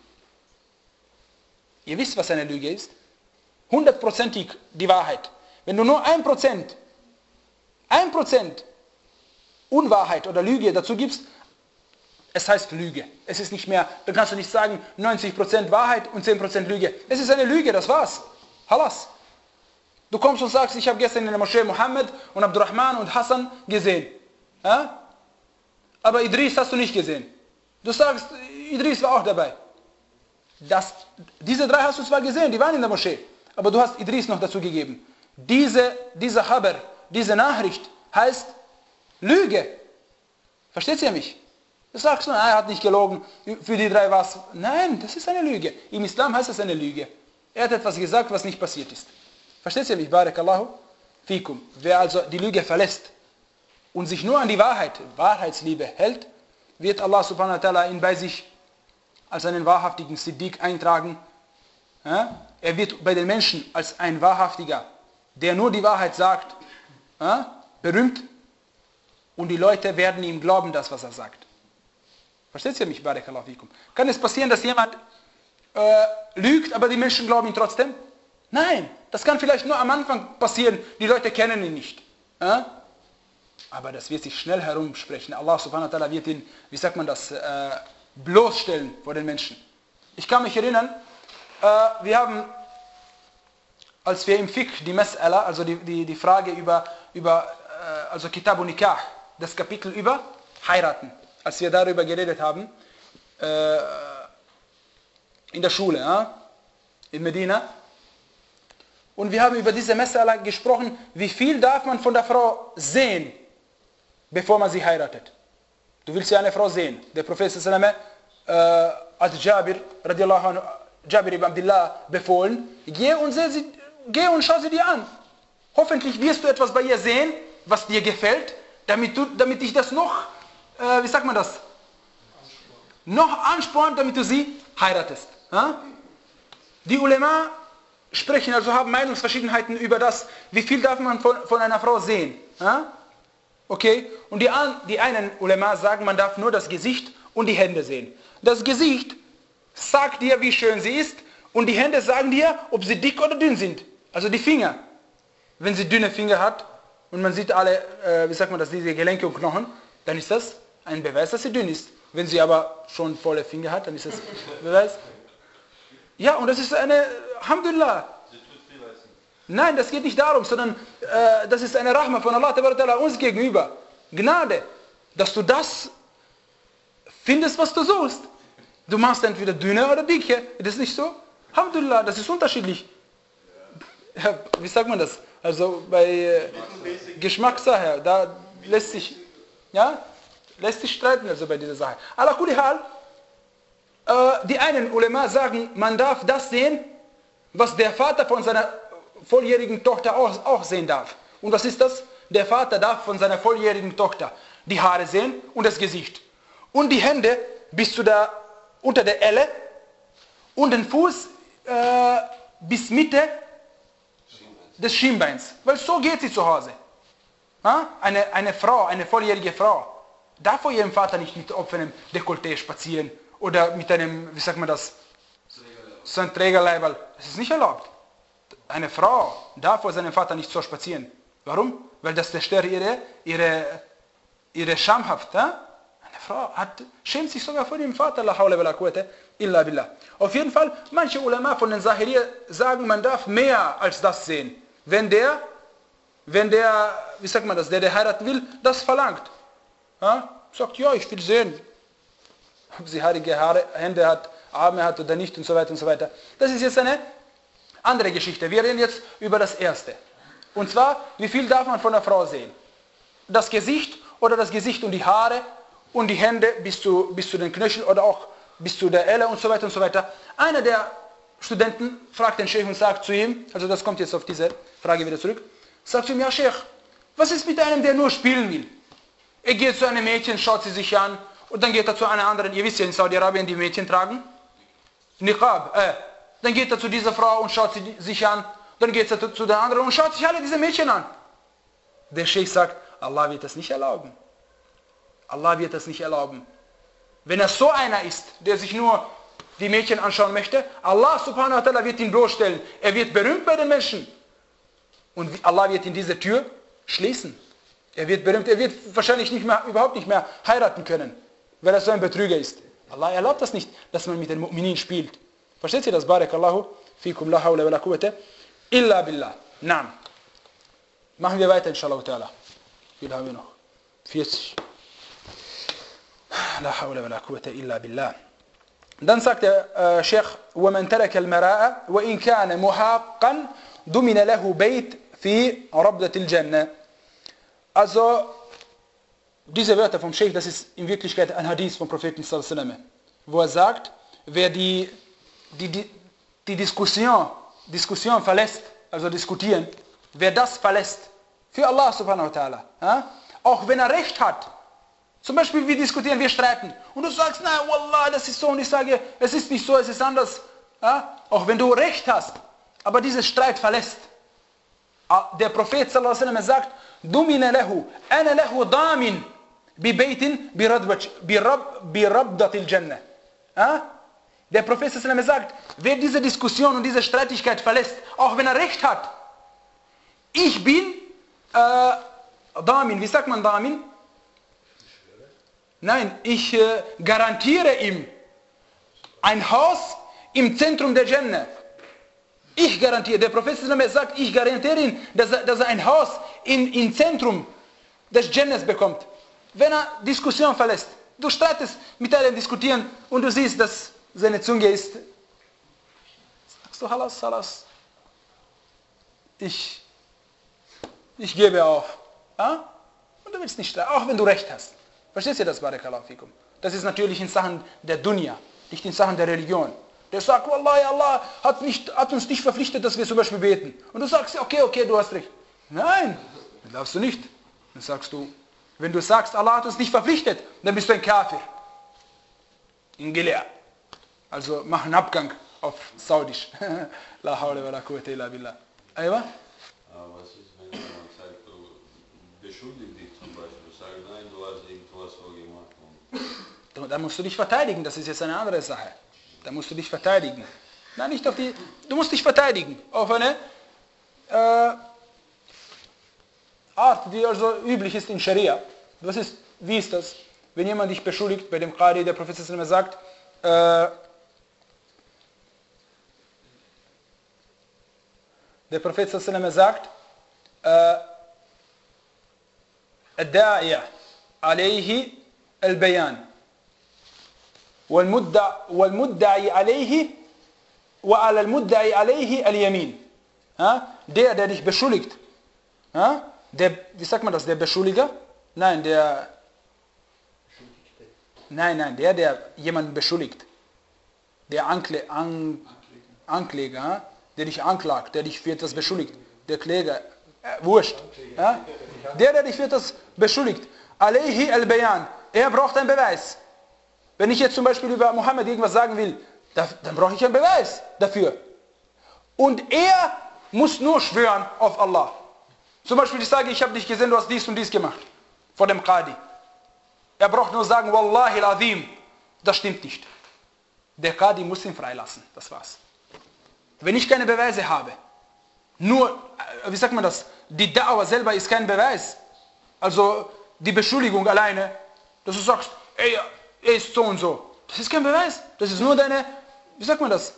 Ihr wisst, was eine Lüge ist? Hundertprozentig die Wahrheit. Wenn du nur ein Prozent, ein Prozent Unwahrheit oder Lüge dazu gibst, es heißt Lüge. Es ist nicht mehr, dann kannst du nicht sagen neunzig Prozent Wahrheit und zehn Prozent Lüge. Es ist eine Lüge, das war's. Halas. Du kommst und sagst, ich habe gestern in der Moschee Mohammed und Abdurrahman und Hassan gesehen. Ja? Aber Idris hast du nicht gesehen. Du sagst, Idris war auch dabei. Das, diese drei hast du zwar gesehen, die waren in der Moschee, aber du hast Idris noch dazu gegeben. Diese, diese Haber, diese Nachricht heißt Lüge. Versteht ihr mich? Du sagst, nein, er hat nicht gelogen, für die drei war es. Nein, das ist eine Lüge. Im Islam heißt das eine Lüge. Er hat etwas gesagt, was nicht passiert ist. Versteht ihr mich? Barakallahu fikum. Wer also die Lüge verlässt und sich nur an die Wahrheit, Wahrheitsliebe hält, wird Allah subhanahu wa ta'ala ihn bei sich als einen wahrhaftigen Siddiq eintragen. Er wird bei den Menschen als ein Wahrhaftiger, der nur die Wahrheit sagt, berühmt, und die Leute werden ihm glauben, das, was er sagt. Versteht ihr mich? Barakallahu fikum. Kann es passieren, dass jemand äh, lügt, aber die Menschen glauben ihn trotzdem? Nein, das kann vielleicht nur am Anfang passieren, die Leute kennen ihn nicht. Äh? Aber das wird sich schnell herumsprechen. Allah subhanahu wa ta'ala wird ihn, wie sagt man das, äh, bloßstellen vor den Menschen. Ich kann mich erinnern, äh, wir haben, als wir im Fiqh die Mas'ala, also die, die, die Frage über, über äh, also Kitab und Nikah, das Kapitel über Heiraten, als wir darüber geredet haben, äh, in der Schule, ja, in Medina. Und wir haben über diese Mas'ala gesprochen, wie viel darf man von der Frau sehen, bevor man sie heiratet. Du willst ja eine Frau sehen. Der Prophet sallallahu alaihi wasallam äh, hat Jabir, radiallahu anhu, Jabir ibn Abdullah befohlen, geh und, seh sie, geh und schau sie dir an. Hoffentlich wirst du etwas bei ihr sehen, was dir gefällt, damit, du, damit dich das noch, äh, wie sagt man das, noch anspornt, damit du sie heiratest. Ja? Die Ulema sprechen, also haben Meinungsverschiedenheiten über das, wie viel darf man von, von einer Frau sehen. Ja? Okay? Und die, die einen Ulema sagen, man darf nur das Gesicht und die Hände sehen. Das Gesicht sagt dir, wie schön sie ist, und die Hände sagen dir, ob sie dick oder dünn sind. Also die Finger. Wenn sie dünne Finger hat und man sieht alle, äh, wie sagt man das, diese Gelenke und Knochen, dann ist das ein Beweis, dass sie dünn ist. Wenn sie aber schon volle Finger hat, dann ist das Beweis. Ja, und das ist eine, Alhamdulillah. Nein, das geht nicht darum, sondern äh, das ist eine Rahma von Allah uns gegenüber. Gnade, dass du das findest, was du suchst. Du machst entweder dünne oder dicke. Das ist nicht so? Alhamdulillah, das ist unterschiedlich. Ja, wie sagt man das? Also bei äh, Geschmackssache, da lässt sich, ja, lässt sich streiten also bei dieser Sache. Ala kulli hal, äh, die einen Ulema sagen, man darf das sehen, was der Vater von seiner volljährigen Tochter auch, auch sehen darf. Und was ist das? Der Vater darf von seiner volljährigen Tochter die Haare sehen und das Gesicht. Und die Hände bis zu der, unter der Elle und den Fuß äh, bis Mitte des Schienbeins. Weil so geht sie zu Hause. Ha? Eine, eine Frau, eine volljährige Frau, darf vor ihrem Vater nicht mit offenem Dekolleté spazieren oder mit einem, wie sagt man das, so ein Trägerleiberl. Das ist nicht erlaubt. Eine Frau darf vor seinem Vater nicht so spazieren. Warum? Weil das zerstört ihre, ihre, ihre Schamhaft. Ha? Eine Frau hat, schämt sich sogar vor dem Vater. La hawla wala quwwata illa billah. Auf jeden Fall, manche Ulama von den Zahiriyya sagen, man darf mehr als das sehen. Wenn der, wenn der, wie sagt man das, der, der heiraten will, das verlangt. Ja? Sagt, ja, ich will sehen, ob sie haarige Haare, Hände hat, Arme hat oder nicht und so weiter und so weiter. Das ist jetzt eine andere Geschichte. Wir reden jetzt über das Erste. Und zwar, wie viel darf man von der Frau sehen? Das Gesicht oder das Gesicht und die Haare und die Hände bis zu, bis zu den Knöcheln oder auch bis zu der Elle und so weiter und so weiter. Einer der Studenten fragt den Sheikh und sagt zu ihm, also das kommt jetzt auf diese Frage wieder zurück, sagt zu ihm, ja Sheikh, was ist mit einem, der nur spielen will? Er geht zu einem Mädchen, schaut sie sich an und dann geht er zu einer anderen, ihr wisst ja in Saudi-Arabien, die Mädchen tragen Niqab, äh, dann geht er zu dieser Frau und schaut sie sich an, dann geht er zu der anderen und schaut sich alle diese Mädchen an. Der Sheikh sagt, Allah wird das nicht erlauben. Allah wird das nicht erlauben. Wenn er so einer ist, der sich nur die Mädchen anschauen möchte, Allah subhanahu wa ta'ala wird ihn bloßstellen. Er wird berühmt bei den Menschen. Und Allah wird ihn diese Tür schließen. Er wird berühmt, er wird wahrscheinlich nicht mehr, überhaupt nicht mehr heiraten können, weil er so ein Betrüger ist. Allah erlaubt das nicht, dass man mit den Mu'minin spielt. Versteht ihr das? Barakallahu fikum la hawla wa la quwwata illa billah. Naam. Machen wir weiter, inshallah ta'ala. Wie viel haben wir noch? vierzig. La hawla wa la quwwata illa billah. Dann sagt der äh, Sheikh, وَمَنْ تَرَكَ الْمَرَاءَ وَإِنْ كَانَ مُحَاقًا دُمِنَ لَهُ بَيْتٍ فِي رَبْدَةِ الْجَنَّةِ. Also, diese Wörter vom Sheikh, das ist in Wirklichkeit ein Hadith vom Propheten sallallahu alaihi wasallam, wo er sagt, wer die, die, die, die Diskussion, Diskussion verlässt, also diskutieren, wer das verlässt, für Allah subhanahu wa ta'ala, ja, auch wenn er Recht hat, zum Beispiel wir diskutieren, wir streiten, und du sagst, nein, Wallah, das ist so, und ich sage, es ist nicht so, es ist anders, ja, auch wenn du Recht hast, aber diesen Streit verlässt, der Prophet sallallahu alaihi wasallam sagt, Dumina lahu, ana lahu damin, bi beitin bi rabdatil Jannah. Der Prophet sallallahu alaihi wasallam sagt, wer diese Diskussion und diese Streitigkeit verlässt, auch wenn er Recht hat, ich bin äh, damin, wie sagt man damin? Nein, ich äh, garantiere ihm ein Haus im Zentrum der Jannah. Ich garantiere, der Prophet sagt, ich garantiere ihm, dass er, dass er ein Haus in, im Zentrum des Jannahs bekommt. Wenn er Diskussion verlässt. Du streitest mit einem diskutieren und du siehst, dass seine Zunge ist. Sagst du, halas, halas. Ich, ich gebe auf. Ja? Und du willst nicht streiten, auch wenn du Recht hast. Verstehst du das, Barakallahu fikum? Das ist natürlich in Sachen der Dunya, nicht in Sachen der Religion. Der sagt, Wallahi, Allah hat, nicht, hat uns nicht verpflichtet, dass wir zum Beispiel beten. Und du sagst, okay, okay, du hast recht. Nein, das darfst du nicht. Dann sagst du, wenn du sagst, Allah hat uns nicht verpflichtet, dann bist du ein Kafir. In Gelea. Also mach einen Abgang auf Saudisch. La hawla wa la quwwata illa billah. Aywa? Was ist, wenn jemand sagt, du beschuldigst dich zum Beispiel, sagst, nein, du hast irgendwas so gemacht. Da musst du dich verteidigen, das ist jetzt eine andere Sache. Da musst du dich verteidigen. Nein, nicht auf die. Du musst dich verteidigen. Auf eine äh, Art, die also üblich ist in Scharia. Was ist, wie ist das? Wenn jemand dich beschuldigt, bei dem Qadi, der Prophet sagt, äh, der Prophet sagt, äh, الداعي عليه البيان والمدعي عليه وعلى المدعي عليه اليمين. Der, der dich beschuldigt, der, wie sagt man das, der Beschuldiger? Nein, der, nein, nein, der, der jemanden beschuldigt, der Ankle, An, Ankläger, der dich anklagt, der dich für etwas beschuldigt, der Kläger, äh, wurscht, ja? Der, der dich für etwas beschuldigt, alayhi al-bayan, er braucht einen Beweis. Wenn ich jetzt zum Beispiel über Mohammed irgendwas sagen will, dann brauche ich einen Beweis dafür. Und er muss nur schwören auf Allah. Zum Beispiel, ich sage, ich habe dich gesehen, du hast dies und dies gemacht. Vor dem Qadi. Er braucht nur sagen, Wallahi al-Azim. Das stimmt nicht. Der Qadi muss ihn freilassen. Das war's. Wenn ich keine Beweise habe, nur, wie sagt man das, die Da'wah selber ist kein Beweis. Also die Beschuldigung alleine, dass du sagst, ey, er ist so und so. Das ist kein Beweis. Das ist nur deine, wie sagt man das?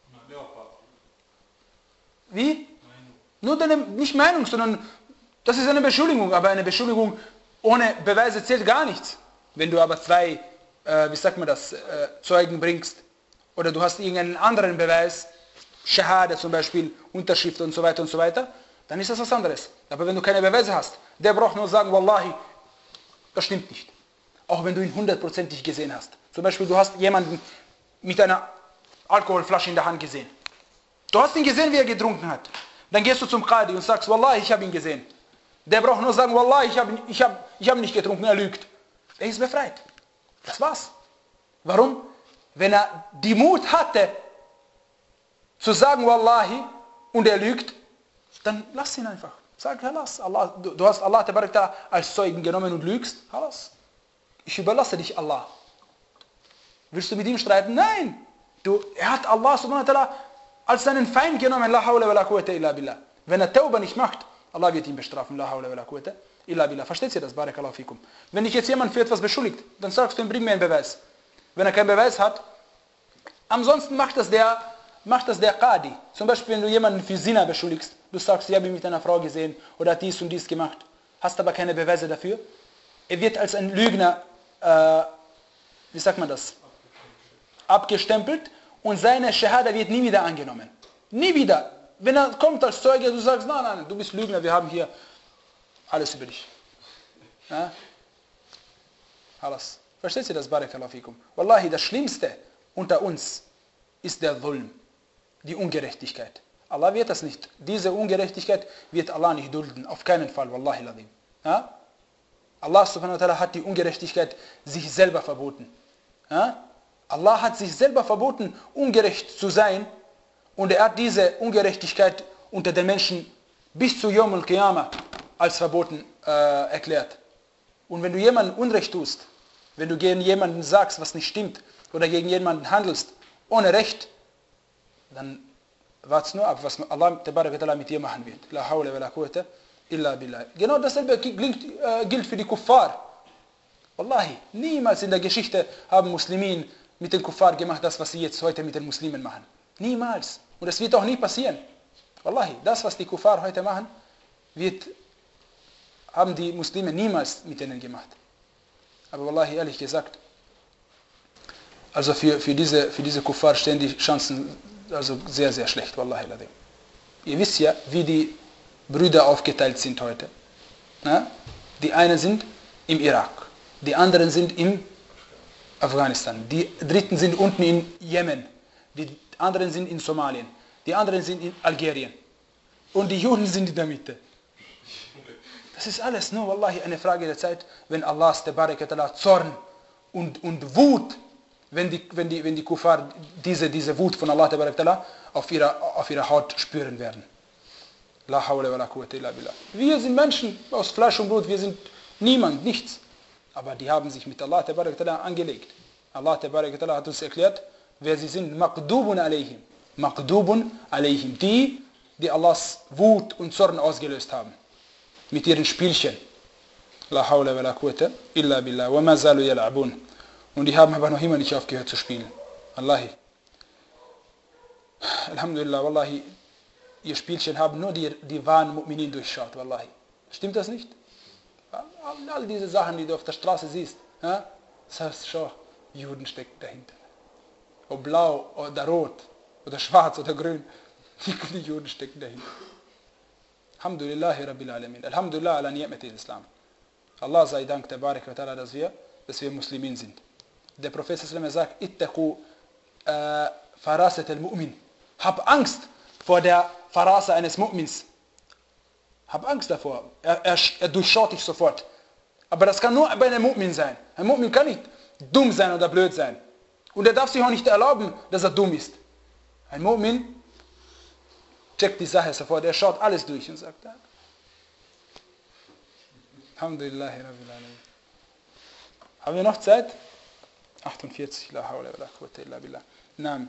Wie? Nur deine, nicht Meinung, sondern das ist eine Beschuldigung. Aber eine Beschuldigung ohne Beweise zählt gar nichts. Wenn du aber zwei, äh, wie sagt man das, äh, Zeugen bringst, oder du hast irgendeinen anderen Beweis, Shahada zum Beispiel, Unterschrift und so weiter und so weiter, dann ist das was anderes. Aber wenn du keine Beweise hast, der braucht nur sagen, Wallahi, das stimmt nicht. Auch wenn du ihn hundertprozentig gesehen hast. Zum Beispiel, du hast jemanden mit einer Alkoholflasche in der Hand gesehen. Du hast ihn gesehen, wie er getrunken hat. Dann gehst du zum Qadi und sagst, Wallahi, ich habe ihn gesehen. Der braucht nur sagen, Wallahi, ich habe ich hab, ich hab nicht getrunken, er lügt. Er ist befreit. Das war's. Warum? wenn er die Mut hatte, zu sagen, Wallahi, und er lügt, dann lass ihn einfach. Sag, lass, Allah, du, du hast Allah als Zeugen genommen und lügst, lass. Ich überlasse dich Allah. Willst du mit ihm streiten? Nein. Du, er hat Allah subhanahu wa ta'ala als seinen Feind genommen. La hawla wa la quwwata illa billah. Wenn er Tauba nicht macht, Allah wird ihn bestrafen. La hawla wa la quwwata illa billah. Versteht ihr das? Barakallahu fikum. Wenn dich jetzt jemand für etwas beschuldigt, dann sagst du ihm, bring mir einen Beweis. Wenn er keinen Beweis hat, ansonsten macht das der, macht das der Qadi. Zum Beispiel, wenn du jemanden für Zina beschuldigst, du sagst, ich habe ihn mit einer Frau gesehen oder hat dies und dies gemacht, hast aber keine Beweise dafür. Er wird als ein Lügner, äh, wie sagt man das, abgestempelt und seine Shahada wird nie wieder angenommen. Nie wieder. Wenn er kommt als Zeuge, du sagst, nein, nein, du bist Lügner, wir haben hier alles über dich. Ja? Alles. Versteht ihr das? Barakallahu fikum. Wallahi, das Schlimmste unter uns ist der Dhulm, die Ungerechtigkeit. Allah wird das nicht. Diese Ungerechtigkeit wird Allah nicht dulden. Auf keinen Fall. Wallahi ladhim. Ja? Allah subhanahu wa ta'ala hat die Ungerechtigkeit sich selber verboten. Ja? Allah hat sich selber verboten, ungerecht zu sein. Und er hat diese Ungerechtigkeit unter den Menschen bis zu Yawm al-Qiyamah als verboten äh, erklärt. Und wenn du jemandem Unrecht tust, wenn du gegen jemanden sagst, was nicht stimmt, oder gegen jemanden handelst, ohne Recht, dann warte nur ab, was Allah mit dir machen wird. La hawla wa la quwwata illa billah. Genau dasselbe gilt, äh, gilt für die Kuffar. Wallahi, niemals in der Geschichte haben Muslimen mit den Kuffar gemacht, das, was sie jetzt heute mit den Muslimen machen. Niemals. Und das wird auch nie passieren. Wallahi, das, was die Kuffar heute machen, wird, haben die Muslime niemals mit ihnen gemacht. Aber Wallahi, ehrlich gesagt, also für, für, diese, für diese Kuffar stehen die Chancen also sehr, sehr schlecht. Wallahi ladhim. Ihr wisst ja, wie die Brüder aufgeteilt sind heute. Na? Die einen sind im Irak, die anderen sind im Afghanistan, die dritten sind unten in Jemen, die anderen sind in Somalien, die anderen sind in Algerien und die Juden sind in der Mitte. Das ist alles nur, Wallahi, eine Frage der Zeit, wenn Allahs Tabarak Zorn und, und Wut, wenn die, wenn die, wenn die Kuffar diese, diese Wut von Allah Tabarak auf ihrer, auf ihrer Haut spüren werden. La hawla wa la quwwata illa billah. Wir sind Menschen aus Fleisch und Blut, wir sind niemand, nichts. Aber die haben sich mit Allah Tabarak angelegt. Allah Tabarak hat uns erklärt, wer sie sind. Maqdubun alayhim. Maqdubun alayhim. Die, die Allahs Wut und Zorn ausgelöst haben. Mit ihren Spielchen. La hawla wa la quwwata illa billah. Wa ma zalu yal'abun. Und die haben aber noch immer nicht aufgehört zu spielen. Wallahi. Alhamdulillah, Wallahi. Ihr Spielchen haben nur die, die wahren Mu'minin durchschaut. Wallahi. Stimmt das nicht? All diese Sachen, die du auf der Straße siehst, ja, das heißt, schau, Juden stecken dahinter. Ob blau oder rot oder schwarz oder grün, die Juden stecken dahinter. Alhamdulillahi Rabbil Alamin. Alhamdulillah ala ni'mati al-Islam. Allah sei Dank, Tabarak wa Ta'ala, dass wir, dass wir Muslimen sind. Der Prophet sagt, ittaqu äh, farasat al-Mu'min. Hab Angst vor der Farasa eines Mu'mins. Hab Angst davor. Er, er, er durchschaut dich sofort. Aber das kann nur bei einem Mu'min sein. Ein Mu'min kann nicht dumm sein oder blöd sein. Und er darf sich auch nicht erlauben, dass er dumm ist. Ein Mu'min checkt die Sache sofort. Er schaut alles durch und sagt, ja. Alhamdulillahi Rabbil Alamin. Haben wir noch Zeit? achtundvierzig. La hawla wa la quwwata illa billah. Naam.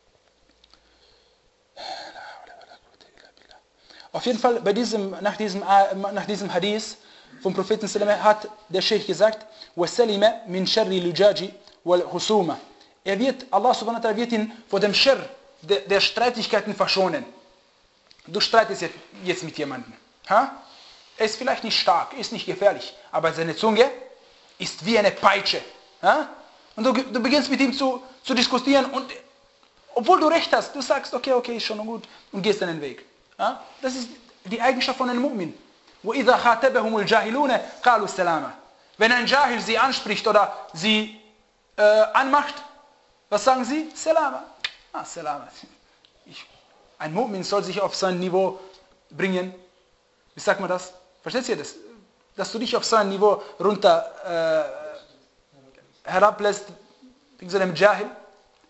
Auf jeden Fall, bei diesem, nach, diesem, nach diesem Hadith vom Propheten hat der Sheikh gesagt, وَسَلِمَ مِنْ شَرِّ الْجَاجِ وَالْحُسُومَ. Er wird, Allah subhanahu wa ta'ala wird ihn vor dem Schirr der, der Streitigkeiten verschonen. Du streitest jetzt, jetzt mit jemandem. Ha? Er ist vielleicht nicht stark, ist nicht gefährlich, aber seine Zunge ist wie eine Peitsche. Ha? Und du, du beginnst mit ihm zu, zu diskutieren und obwohl du recht hast, du sagst, okay, okay, ist schon gut und gehst deinen Weg. Ja? Das ist die Eigenschaft von einem Mu'min. وَإِذَا خَاتَبَهُمُ الْجَاهِلُونَ قَالُوا السَّلَامَ. Wenn ein Jahil sie anspricht oder sie äh, anmacht, was sagen sie? Salama. Ah, Salama. Ich, ein Mu'min soll sich auf sein Niveau bringen. Wie sagt man das? Versteht ihr das? Dass du dich auf sein Niveau runter äh, herablässt, wegen so einem Jahil.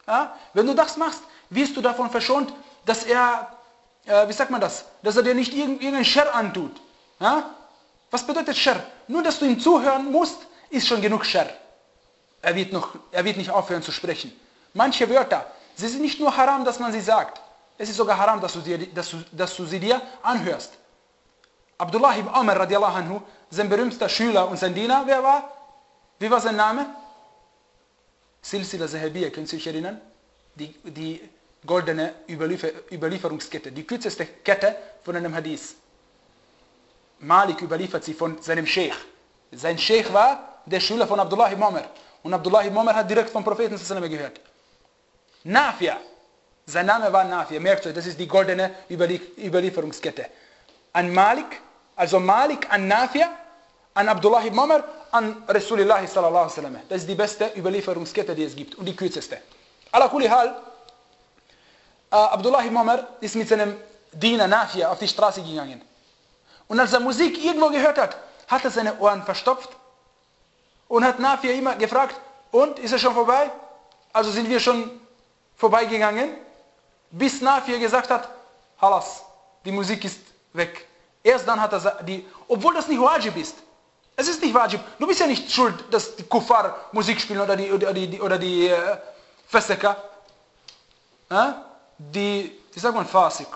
Ja? Wenn du das machst, wirst du davon verschont, dass er, äh, wie sagt man das, dass er dir nicht irgendeinen Scherr antut. Ja? Was bedeutet Scherr? Nur, dass du ihm zuhören musst, ist schon genug Scherr. Er wird, noch, er wird nicht aufhören zu sprechen. Manche Wörter, sie sind nicht nur haram, dass man sie sagt. Es ist sogar haram, dass du, dir, dass du, dass du sie dir anhörst. Abdullah ibn Umar radiallahu anhu, sein berühmter Schüler und sein Diener, wer war? Wie war sein Name? Silsila Zahabiyya, könnt ihr euch erinnern? Die, die goldene Überliefer, Überlieferungskette, die kürzeste Kette von einem Hadith. Malik überliefert sie von seinem Sheikh. Sein Sheikh war der Schüler von Abdullah ibn Umar. Und Abdullah ibn Umar hat direkt vom Propheten gehört. Nafi', sein Name war Nafi', merkt euch, das ist die goldene Überlieferungskette. An Malik, also Malik an Nafi', an Abdullah ibn Umar, an Rasulullah sallallahu alaihi wasallam. Das ist die beste Überlieferungskette, die es gibt und die kürzeste. Ala kulli hal, Abdullah ibn Umar ist mit seinem Diener Nafi' auf die Straße gegangen. Und als er Musik irgendwo gehört hat, hat er seine Ohren verstopft und hat Nafi' immer gefragt, und, ist er schon vorbei? Also sind wir schon vorbeigegangen, bis Nafi' gesagt hat, Halas, die Musik ist weg. Erst dann hat er die, obwohl das nicht Wajib ist. Es ist nicht Wajib. Du bist ja nicht schuld, dass die Kuffar Musik spielen oder die, oder die, oder die äh, Fesseka. Äh? Die, wie sagt man, Fasik.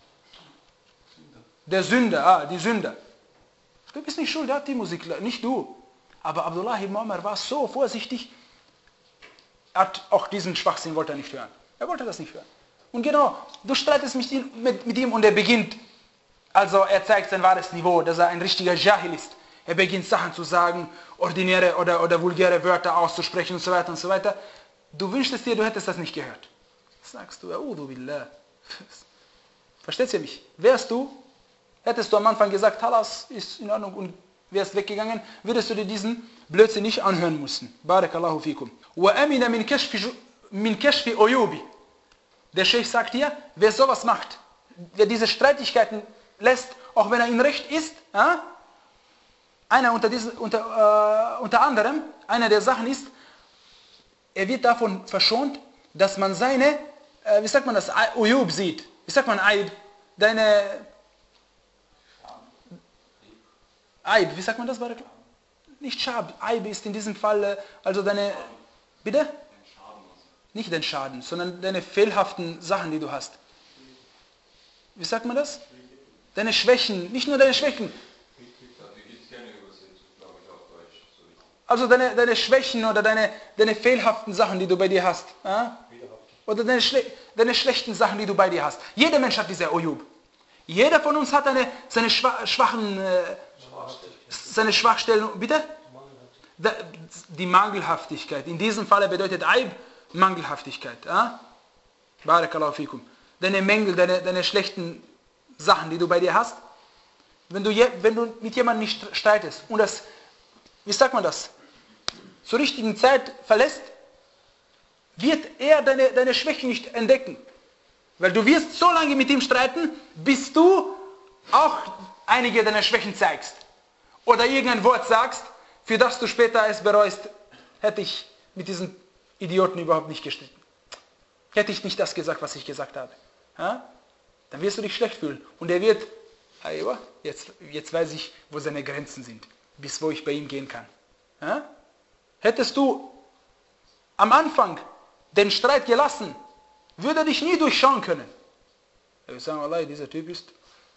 Der Sünder, ah, die Sünder. Du bist nicht schuld, der hat die Musik, nicht du. Aber Abdullah ibn Umar war so vorsichtig, er hat auch diesen Schwachsinn wollte er nicht hören. Er wollte das nicht hören. Und genau, du streitest mit, mit, mit ihm und er beginnt, also er zeigt sein wahres Niveau, dass er ein richtiger Jahil ist. Er beginnt Sachen zu sagen, ordinäre oder, oder vulgäre Wörter auszusprechen und so weiter und so weiter. Du wünschst dir, du hättest das nicht gehört. Sagst du, A'udhu billah. Versteht ihr mich? Wärst du, hättest du am Anfang gesagt, Halas ist in Ordnung und wärst weggegangen, würdest du dir diesen Blödsinn nicht anhören müssen. Barakallahu fikum. Wa amina min kashfi min kashfi uyubi. Der Sheikh sagt hier, wer sowas macht, wer diese Streitigkeiten lässt, auch wenn er in Recht ist, ja, einer unter, diesen, unter, äh, unter anderem, einer der Sachen ist, er wird davon verschont, dass man seine, äh, wie sagt man das, Uyub sieht. Wie sagt man Aib? Deine Aib, wie sagt man das? Nicht Schab. Aib ist in diesem Fall, also deine, bitte? Nicht den Schaden, sondern deine fehlhaften Sachen, die du hast. Wie sagt man das? Deine Schwächen, nicht nur deine Schwächen. Also deine, deine Schwächen oder deine, deine fehlhaften Sachen, die du bei dir hast. Ja? Oder deine, schle deine schlechten Sachen, die du bei dir hast. Jeder Mensch hat diese Uyub. Jeder von uns hat eine, seine schwa schwachen, äh, seine Schwachstellen. Bitte? Die Mangelhaftigkeit. In diesem Fall bedeutet Aib Mangelhaftigkeit. Ja? Barakallahu fikum. Deine Mängel, deine, deine schlechten Sachen, die du bei dir hast. Wenn du, je, wenn du mit jemandem nicht streitest und das, wie sagt man das, zur richtigen Zeit verlässt, wird er deine, deine Schwächen nicht entdecken. Weil du wirst so lange mit ihm streiten, bis du auch einige deiner Schwächen zeigst. Oder irgendein Wort sagst, für das du später es bereust, hätte ich mit diesen Idioten überhaupt nicht gestritten. Hätte ich nicht das gesagt, was ich gesagt habe. Ja? Dann wirst du dich schlecht fühlen. Und er wird, jetzt, jetzt weiß ich, wo seine Grenzen sind, bis wo ich bei ihm gehen kann. Ja? Hättest du am Anfang den Streit gelassen, würde er dich nie durchschauen können. Er würde sagen, Allah, dieser Typ ist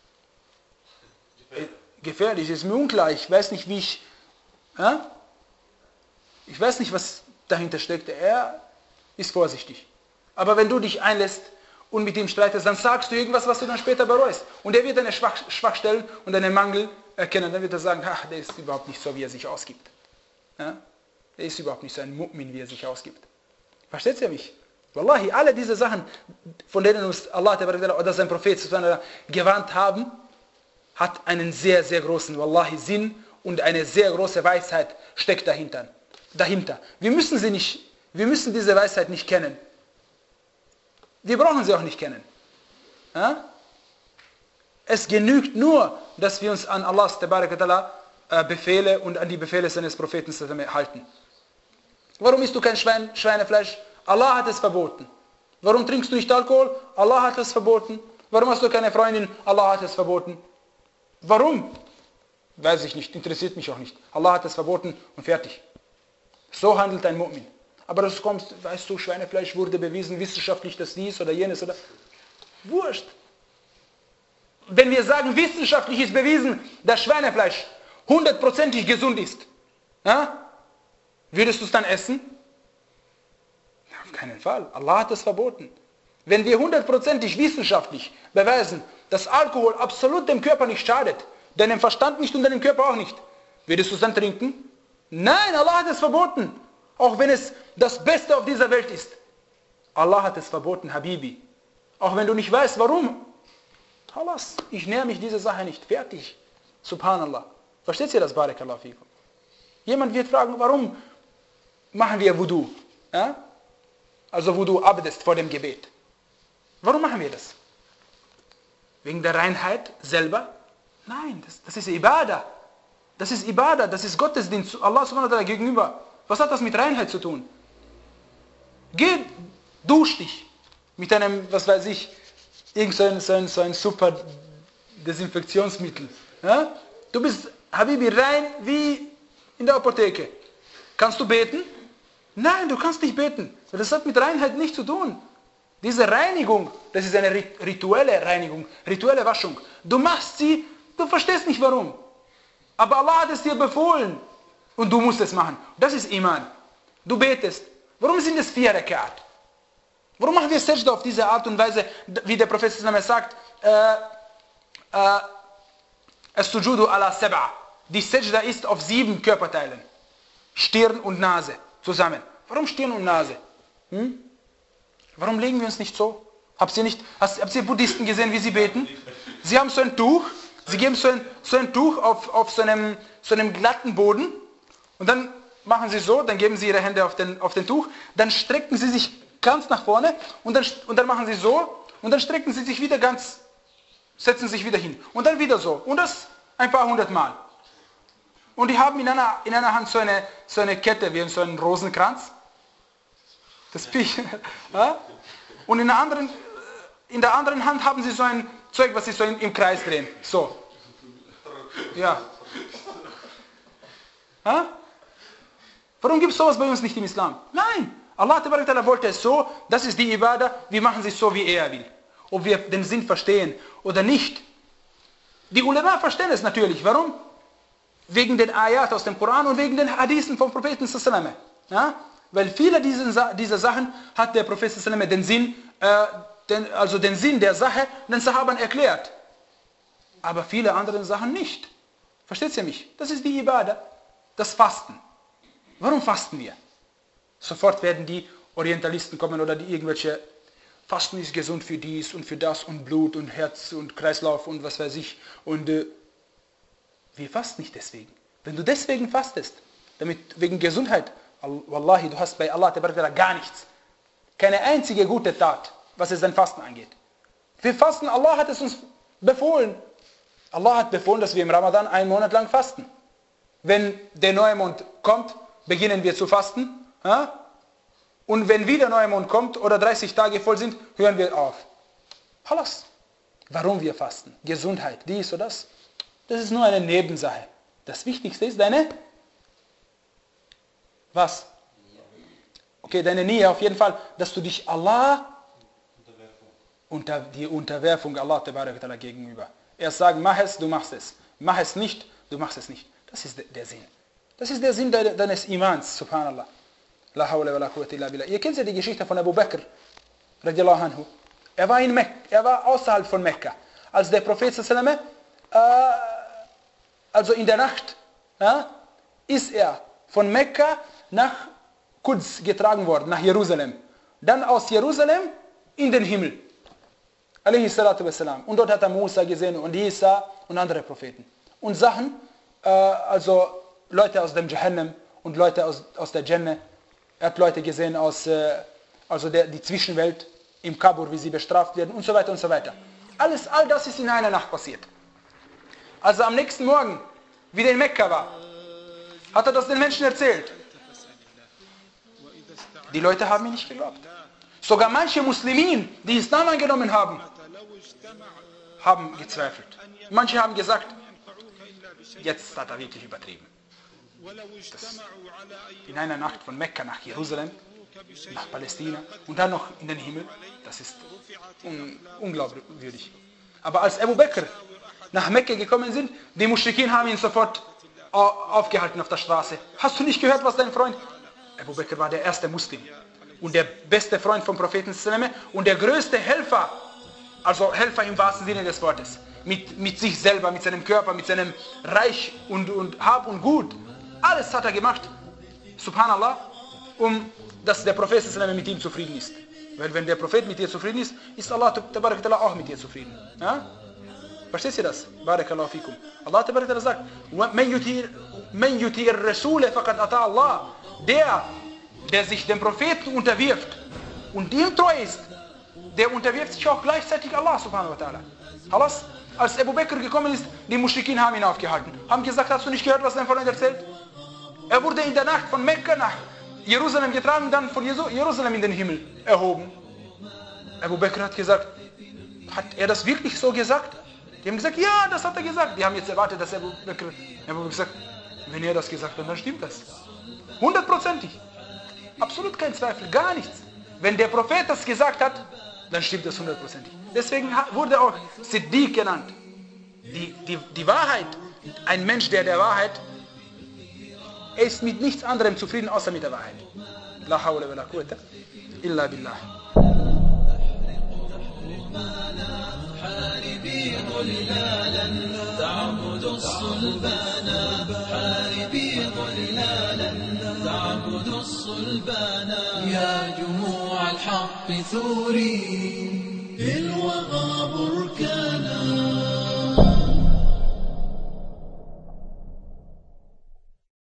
gefährlich, ist mir unklar, ich weiß nicht, wie ich, ja? ich weiß nicht, was dahinter steckt. Er ist vorsichtig. Aber wenn du dich einlässt und mit ihm streitest, dann sagst du irgendwas, was du dann später bereust. Und er wird deine Schwach Schwachstellen und deine Mangel erkennen. Dann wird er sagen, ach, der ist überhaupt nicht so, wie er sich ausgibt. Ja? Der ist überhaupt nicht so ein Mu'min, wie er sich ausgibt. Versteht ihr mich? Wallahi, alle diese Sachen, von denen uns Allah oder sein Prophet gewarnt haben, hat einen sehr, sehr großen Wallahi Sinn und eine sehr große Weisheit steckt dahinter. dahinter. Wir müssen sie nicht, wir müssen diese Weisheit nicht kennen. Wir brauchen sie auch nicht kennen. Ja? Es genügt nur, dass wir uns an Allahs Befehle und an die Befehle seines Propheten halten. Warum isst du kein Schwein, Schweinefleisch? Allah hat es verboten. Warum trinkst du nicht Alkohol? Allah hat es verboten. Warum hast du keine Freundin? Allah hat es verboten. Warum? Weiß ich nicht, interessiert mich auch nicht. Allah hat es verboten und fertig. So handelt ein Mu'min. Aber du kommst, weißt du, Schweinefleisch wurde bewiesen, wissenschaftlich das dies oder jenes oder... Wurscht. Wenn wir sagen, wissenschaftlich ist bewiesen, dass Schweinefleisch hundertprozentig gesund ist, ja? Würdest du es dann essen? Auf keinen Fall. Allah hat es verboten. Wenn wir hundertprozentig wissenschaftlich beweisen, dass Alkohol absolut dem Körper nicht schadet, deinem Verstand nicht und deinem Körper auch nicht, würdest du es dann trinken? Nein, Allah hat es verboten. Auch wenn es das Beste auf dieser Welt ist. Allah hat es verboten, Habibi. Auch wenn du nicht weißt, warum. Halas, ich näher mich dieser Sache nicht. Fertig. Subhanallah. Versteht ihr das, Barakallahu fikum? Jemand wird fragen, warum machen wir Wudu? Ja? Also Wudu abdest vor dem Gebet. Warum machen wir das? Wegen der Reinheit selber? Nein, das, das ist Ibadah. Das ist Ibadah, das ist Gottesdienst Allah subhanahu wa ta'ala gegenüber. Was hat das mit Reinheit zu tun? Geh, dusch dich mit einem, was weiß ich, irgend so ein, so ein, so ein super Desinfektionsmittel. Ja? Du bist, Habibi, rein wie in der Apotheke. Kannst du beten? Nein, du kannst nicht beten. Das hat mit Reinheit nichts zu tun. Diese Reinigung, das ist eine rituelle Reinigung, rituelle Waschung. Du machst sie, du verstehst nicht warum. Aber Allah hat es dir befohlen und du musst es machen. Das ist Iman. Du betest. Warum sind es vier Rakat? Warum machen wir Sajda auf diese Art und Weise, wie der Prophet sagt, äh, äh, As-Sujudu ala Sab'a. Die Sajda ist auf sieben Körperteilen. Stirn und Nase zusammen. Warum Stirn und Nase? Hm? Warum legen wir uns nicht so? Habt ihr, nicht, hast, habt ihr Buddhisten gesehen, wie sie beten? Sie haben so ein Tuch, sie geben so ein, so ein Tuch auf, auf so, einem, so einem glatten Boden und dann machen sie so, dann geben sie ihre Hände auf den, auf den Tuch, dann strecken sie sich ganz nach vorne und dann, und dann machen sie so und dann strecken sie sich wieder ganz, setzen sich wieder hin und dann wieder so und das ein paar hundert Mal. Und die haben in einer, in einer Hand so eine, so eine Kette, wie so einen Rosenkranz. Das Piech. Ja? Und in der, anderen, in der anderen Hand haben sie so ein Zeug, was sie so im, im Kreis drehen. So. Ja. Ja? Warum gibt es sowas bei uns nicht im Islam? Nein. Allah wollte es so, das ist die Ibadah, wir machen es so, wie er will. Ob wir den Sinn verstehen oder nicht. Die Ulema verstehen es natürlich. Warum? Wegen den Ayat aus dem Koran und wegen den Hadithen vom Propheten sallallahu alaihi wasallam. Ja? Weil viele dieser, dieser Sachen hat der Prophet sallallahu alaihi wasallam den Sinn, äh, den, also den Sinn der Sache den Sahabern erklärt. Aber viele andere Sachen nicht. Versteht ihr mich? Das ist die Ibadah, das Fasten. Warum fasten wir? Sofort werden die Orientalisten kommen oder die irgendwelche, Fasten ist gesund für dies und für das und Blut und Herz und Kreislauf und was weiß ich. Und äh, wir fasten nicht deswegen. Wenn du deswegen fastest, damit wegen Gesundheit, Wallahi, du hast bei Allah gar nichts. Keine einzige gute Tat, was es dein Fasten angeht. Wir fasten, Allah hat es uns befohlen. Allah hat befohlen, dass wir im Ramadan einen Monat lang fasten. Wenn der Neumond kommt, beginnen wir zu fasten. Ja? Und wenn wieder Neumond kommt oder dreißig Tage voll sind, hören wir auf. Halas. Warum wir fasten? Gesundheit, dies oder das. Das ist nur eine Nebensache. Das Wichtigste ist deine... Was? Okay, deine Nähe auf jeden Fall, dass du dich Allah... Unter die Unterwerfung Allah gegenüber. Er sagt, mach es, du machst es. Mach es nicht, du machst es nicht. Das ist der Sinn. Das ist der Sinn deines Imans, subhanallah. La hawla wa la quwwata illa billah. Ihr kennt ja die Geschichte von Abu Bakr, radiallahu anhu. Er war in Mekka, er war außerhalb von Mekka. Als der Prophet sallallahu äh, also in der Nacht, ja, ist er von Mekka nach Quds getragen worden, nach Jerusalem. Dann aus Jerusalem in den Himmel. Alayhi salatu wassalam. Und dort hat er Musa gesehen und Isa und andere Propheten. Und Sachen, äh, also Leute aus dem Jahannam und Leute aus, aus der Jannah. Er hat Leute gesehen aus äh, also der, die Zwischenwelt, im Kabur, wie sie bestraft werden und so weiter und so weiter. Alles, all das ist in einer Nacht passiert. Als er am nächsten Morgen wieder in Mekka war, hat er das den Menschen erzählt. Die Leute haben ihn nicht geglaubt. Sogar manche Muslimen, die Islam angenommen haben, haben gezweifelt. Manche haben gesagt, jetzt hat er wirklich übertrieben. Das in einer Nacht von Mekka nach Jerusalem, nach Palästina und dann noch in den Himmel, das ist un unglaubwürdig. Aber als Abu Bakr nach Mekka gekommen sind, die Muschrikin haben ihn sofort aufgehalten auf der Straße. Hast du nicht gehört, was dein Freund... Abu Bakr war der erste Muslim und der beste Freund vom Propheten und der größte Helfer, also Helfer im wahrsten Sinne des Wortes, mit, mit sich selber, mit seinem Körper, mit seinem Reich und, und Hab und Gut. Alles hat er gemacht, subhanallah, um dass der Prophet mit ihm zufrieden ist. Weil wenn der Prophet mit dir zufrieden ist, ist Allah auch mit dir zufrieden. Ja? Verstehst du das? Barakallahu fikum. Allah sagt, Man yutir Rasule faqad ata Allah. Der, der sich dem Propheten unterwirft und ihm treu ist, der unterwirft sich auch gleichzeitig Allah subhanahu wa ta'ala. Alles, als Abu Bakr gekommen ist, die Muschrikin haben ihn aufgehalten. Haben gesagt, hast du nicht gehört, was dein Freund erzählt? Er wurde in der Nacht von Mekka nach Jerusalem getragen, dann von Jerusalem in den Himmel erhoben. Abu Bakr hat gesagt, hat er das wirklich so gesagt? Die haben gesagt, ja, das hat er gesagt. Die haben jetzt erwartet, dass Abu Bakr, Abu Bakr gesagt, wenn er das gesagt hat, dann stimmt das. Hundertprozentig. Absolut kein Zweifel, gar nichts. Wenn der Prophet das gesagt hat, dann stimmt das hundertprozentig. Deswegen wurde auch Siddiq genannt. Die, die, die Wahrheit, ein Mensch, der der Wahrheit, er ist mit nichts anderem zufrieden, außer mit der Wahrheit. La hawla wa la quwwata illa billah. حاربي ظلالا تعبد الصلبان حاربي ظلالا تعبد الصلبان يا جموع الحق ثوري بالوغى